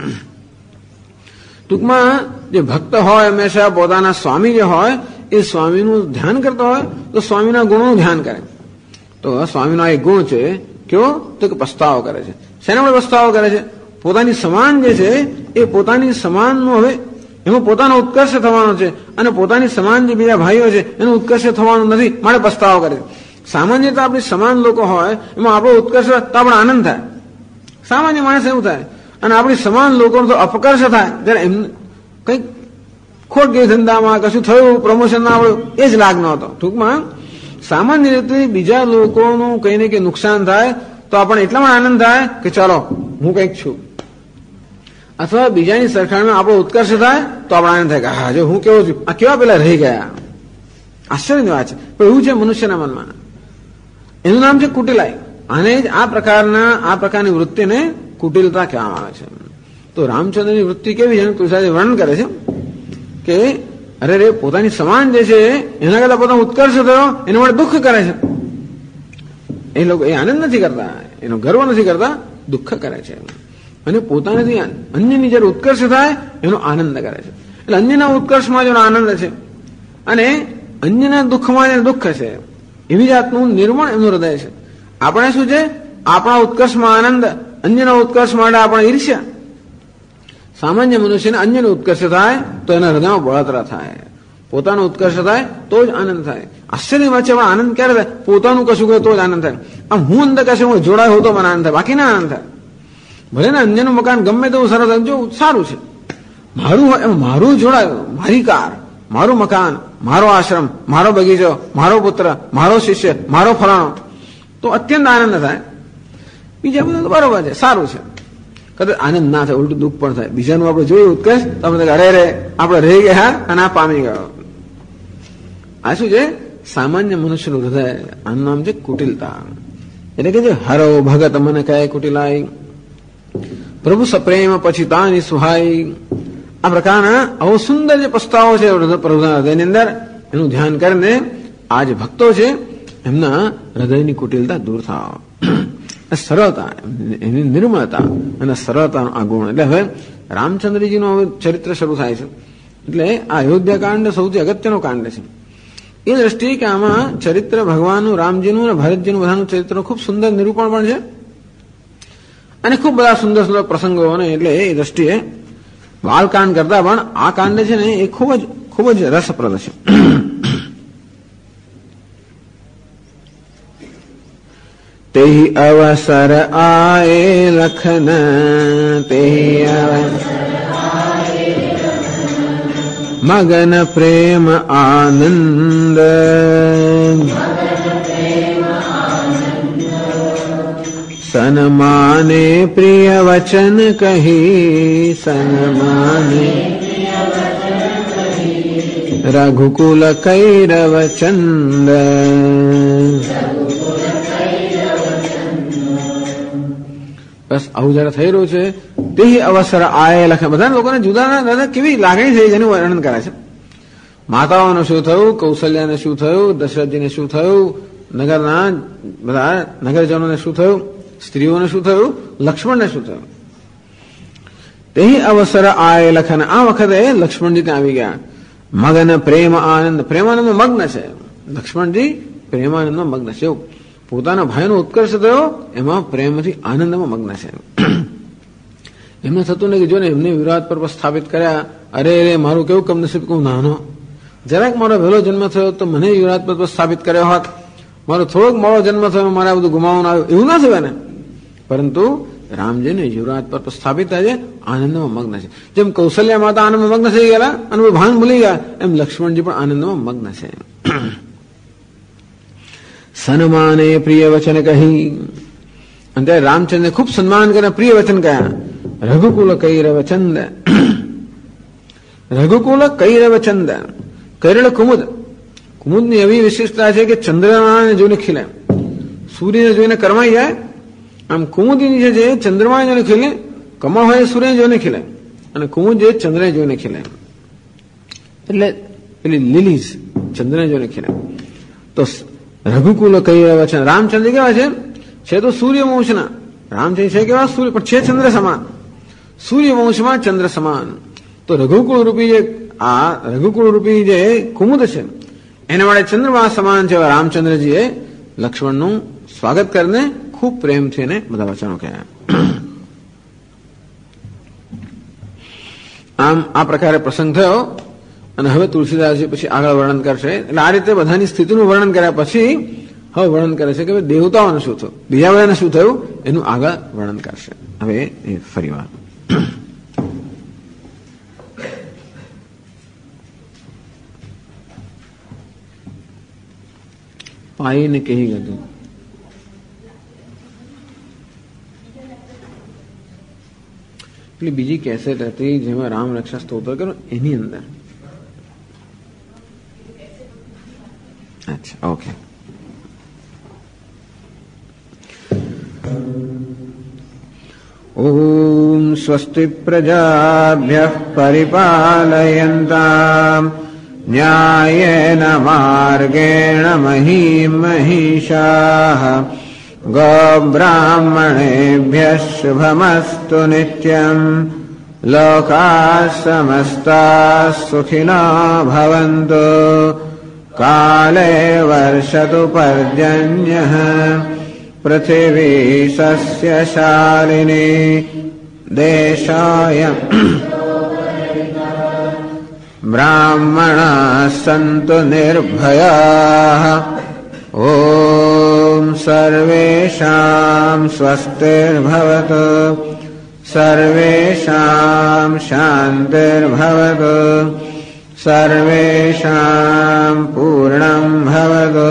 A: ટૂંકમાં જે ભક્ત હોય હંમેશા પોતાના સ્વામી જે હોય એ સ્વામીનું ધ્યાન કરતો હોય તો સ્વામીના ગુણોનું ધ્યાન કરે. તો સ્વામીનો એક ગુણ છે કયો? તો કે પસ્તાવો કરે છે. શેના માટે પસ્તાવો કરે છે? પોતાની સમાન જે છે એ પોતાની સમાનનું હવે એમાં પોતાનો ઉત્કર્ષ થવાનો છે અને પોતાની સમાન જે બીજા ભાઈઓ છે એનો ઉત્કર્ષ થવાનો નથી, માટે પસ્તાવો કરે છે. સામાન્ય રીતે આપણી સમાન લોકો હોય એમાં આપણો ઉત્કર્ષ તો આપણો આનંદ થાય, સામાન્ય માણસ એવું થાય. અને આપણી સમાન લોકોનો તો અપકર્ષ થાય જ્યારે એમને કંઈક ખોટ ગઈ ધંધામાં, કશું થયું, પ્રમોશન ના આવ્યું, એ જ લાગ નહોતો. ટૂંકમાં સામાન્ય રીતે બીજા લોકોનું કંઈ ને કંઈ નુકસાન થાય તો આપણને એટલામાં આનંદ થાય કે ચાલો હું કંઈક છું, અથવા બીજાની સરખામણીમાં આપણો ઉત્કર્ષ થાય તો આપણો આનંદ થાય કે હા જો હું કેવો છું, આ કેવા પેલા રહી ગયા. આશ્ચર્યની વાત છે, પણ એવું છે મનુષ્યના મનમાં. એનું નામ છે કુટિલાઈ. અને જ આ પ્રકારની વૃત્તિને કુટિલતા કહેવામાં આવે છે. તો રામચંદ્રની વૃત્તિ કેવી છે તુલસીદાસ વર્ણન કરે છે કે અરે રે પોતાની સમાન જે છે એના કરતા પોતાનો ઉત્કર્ષ થયો એના માટે દુઃખ કરે છે. એ લોકો એ આનંદ નથી કરતા, એનો ગર્વ નથી કરતા, દુઃખ કરે છે. અને પોતાનાથી અન્યની જયારે ઉત્કર્ષ થાય એનો આનંદ કરે છે. એટલે અન્યના ઉત્કર્ષમાં જેનો આનંદ છે અને અન્યના દુઃખમાં જેને દુઃખ છે, એવી જાતનું નિર્મળ એમનું હૃદય છે. આપણે શું છે? આપણા ઉત્કર્ષમાં આનંદ, અન્યના ઉત્કર્ષ માટે આપણે ઈર્ષ્યા. સામાન્ય મનુષ્યને અન્યનો ઉત્કર્ષ થાય તો એના હૃદયમાં બળતરા થાય, પોતાનો ઉત્કર્ષ થાય તો જ આનંદ થાય. આશ્ચર્ય વાત છે, આનંદ ક્યારે થાય? પોતાનું કશું કહે તો જ આનંદ થાય. આમ હું અંદર કશું જોડાયો હોતો મને આનંદ થાય, બાકી ના આનંદ થાય. ભલે ને અન્યનું મકાન ગમે તેવું સરસ જો સારું છે, મારું જોડાયું, મારી કાર, મારું મકાન, મારો આશ્રમ, મારો બગીચો, મારો પુત્ર, મારો શિષ્ય, મારો ફલાણો, તો અત્યંત આનંદ થાય. બીજા બધા તો બરોબર છે, સારું છે. કદાચ આનંદ ના થાય, ઉલટું દુઃખ પણ થાય. બીજાનું આપણે જોયું ઉત્કર્ષ તો આપણે અરે રે આપણે રહી ગયા અને આ પામી ગયો. આ શું છે? સામાન્ય મનુષ્યનું હૃદય. આનું નામ છે કુટિલતા. એટલે કે જે હરો ભગત મને કહે કુટિલાઈ, પ્રભુ સપ્રેમ પછિતાની સુહાઈ. આ પ્રકારના આવો સુંદર જે પસ્તાવો છે પ્રભુના હૃદયની અંદર, એનું ધ્યાન કરીને આ જે ભક્તો છે એમના હૃદયની કુટિલતા દૂર સરળતા, એની નિર્મળતા અને સરળતાનો આ ગુણ. એટલે હવે રામચંદ્રજીનું ચરિત્ર શરૂ થાય છે. એટલે આ અયોધ્યાકાંડ સૌથી અગત્યનો કાંડ છે એ દ્રષ્ટિએ કે આમાં ચરિત્ર ભગવાનનું, રામજીનું અને ભરતજીનું બધાનું ચરિત્ર ખૂબ સુંદર નિરૂપણ પણ છે અને ખૂબ બધા સુંદર સુંદર પ્રસંગોને એટલે એ દ્રષ્ટિએ બાલકાંડ કરતા પણ આ કાંડ છે ને એ ખૂબ જ રસપ્રદ છે. તે અવસર આયે લખન, તે મગન પ્રેમ આનંદ, સન્માને પ્રિય વચન કહી, સન્માને રઘુકુલ કૈરવ ચંદ. બસ આવું જયારે થઈ રહ્યું છે તે અવસર આયે લખે. બધા લોકોને જુદા દાદા કેવી લાગણી થઈ જેનું વર્ણન કરે છે. માતાઓનું શું થયું, કૌશલ્યાને શું થયું, દશરથજીને શું થયું, નગરના બધા નગરજનોને શું થયું, સ્ત્રીઓને શું થયું, લક્ષ્મણને શું થયું. તે અવસર આયે લખન. આ વખતે લક્ષ્મણજી ત્યાં આવી ગયા. મગન પ્રેમ આનંદ, પ્રેમાનંદમાં મગ્ન છે લક્ષ્મણજી, પ્રેમાનંદમાં મગ્ન છે. એવું પોતાના ભાઈનો ઉત્કર્ષ થયો એમાં પ્રેમથી આનંદમાં મગ્ન છે. એમને થતું નહીં કે જો ને એમને વિરાટ પર સ્થાપિત કર્યા, અરે મારું કેવું કમનસીબ, કહું નાનો, જરાક મારો વહેલો જન્મ થયો તો મને યુવરાજ પદ પર સ્થાપિત કર્યો હોત, મારો થોડોક મોડો જન્મ થયો મારે આ બધું ગુમાવવાનું આવ્યું, એવું ના થયું ને. પરંતુ રામજીને યુવરાજ પદ પર સ્થાપિત થાય છે, આનંદમાં મગ્ન છે. જેમ કૌશલ્યા માતા આનંદમાં મગ્ન થઈ ગયા અને ભાન ભૂલી ગયા, એમ લક્ષ્મણજી પણ આનંદમાં મગ્ન છે. સન્માને પ્રિય વચન કહી, અને ત્યારે રામચંદ્ર ખૂબ સન્માન કરીને પ્રિય વચન કહ્યા. રઘુકુલ કૈરવ ચંદ, રઘુકુલ કૈરવ ચંદ, કૈરળ કુમુદ. કુમુદની એવી વિશેષતા છે કે ચંદ્રમાને જોઈને ખીલે, સૂર્યને જોઈને કરમાઈ જાય. આમ કુમુદની જે ચંદ્રમાને જોઈને ખીલે, કમળ હોય સૂર્યને જોઈને ખીલે, અને કુમુદ જે ચંદ્રને જોઈને ખીલે. એટલે પેલી લીલીઝ ચંદ્રને જોઈને ખીલે. તો રઘુકુલ કૈરવ ચંદ, રામચંદ્ર કેવા છે તો સૂર્યવંશના. રામચંદ્ર છે કેવા સૂર્ય, પણ છે ચંદ્ર સમાન, સૂર્યવંશમાં ચંદ્ર સમાન. તો રઘુકુળ રૂપી જે આ રઘુકુળ રૂપી જે કુમુદ છે એના માટે ચંદ્રમા સમાન છે. રામચંદ્રજીએ લક્ષ્મણનું સ્વાગત કરીને ખૂબ પ્રેમથી એને બધા વચનો કહ્યા. આમ આ પ્રકારે પ્રસંગ થયો. અને હવે તુલસીદાસજી પછી આગળ વર્ણન કરશે. એટલે આ રીતે બધાની સ્થિતિનું વર્ણન કર્યા પછી હવે વર્ણન કરે છે કે દેવતાઓને શું થયું, બીજા બધાને શું થયું, એનું આગળ વર્ણન કરશે. હવે એ ફરી વાર પાઈને કહી ગયું. એટલે બીજી કેસેટ હતી જેમાં રામ રક્ષા સ્તોત્ર કરો, એની અંદર. અચ્છા, ઓકે. ઓમ સ્વસ્તિ પ્રજાભ્યઃ પરિપાલયન્તામ ન્યાયેન માર્ગેણ મહીમ મહિષાઃ ગોબ્રાહ્મણેભ્યઃ શુભમસ્તુ નિત્યં લોકાઃ સમસ્તાઃ સુખિનઃ ભવન્તુ કાલે વર્ષતુ પર્જન્યઃ પૃથિવી સસ્યશાલિની દેશાયં બ્રાહ્મણાઃ સન્તુ નિર્ભયાઃ ઓમ સર્વેષાં સ્વસ્તિર્ભવતુ સર્વેષાં શાંતિર્ભવતુ સર્વેષાં પૂર્ણં ભવતુ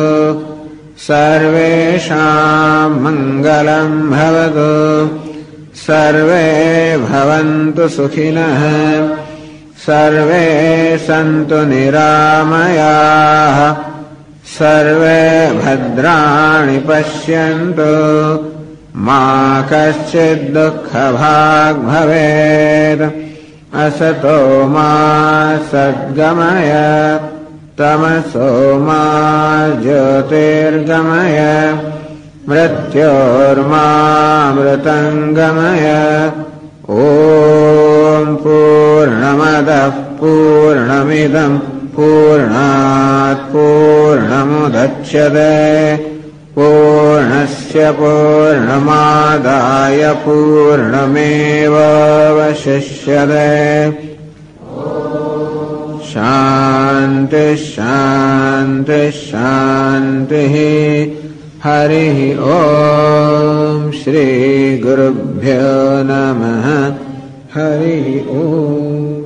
A: સર્વેષાં મંગલં ભવતુ સર્વે ભવન્તુ સુખિનઃ સર્વે સન્તુ નિરામયાઃ સર્વે ભદ્રાણિ પશ્યન્તુ મા કશ્ચિદ દુઃખભાગ ભવેત અસતો મા સદ્ગમય તમસો મા જ્યોતિર્ગમય मृत्योर्मामृतङ्गमय ॐ पूर्णमदः पूर्णमिदं पूर्णात् पूर्णमुदच्यते पूर्णस्य पूर्णमादाय पूर्णमेवावशिष्यते शान्ति शान्ति शान्तिः हरिः ॐ श्रीगुरुभ्यो नमः हरिः ॐ।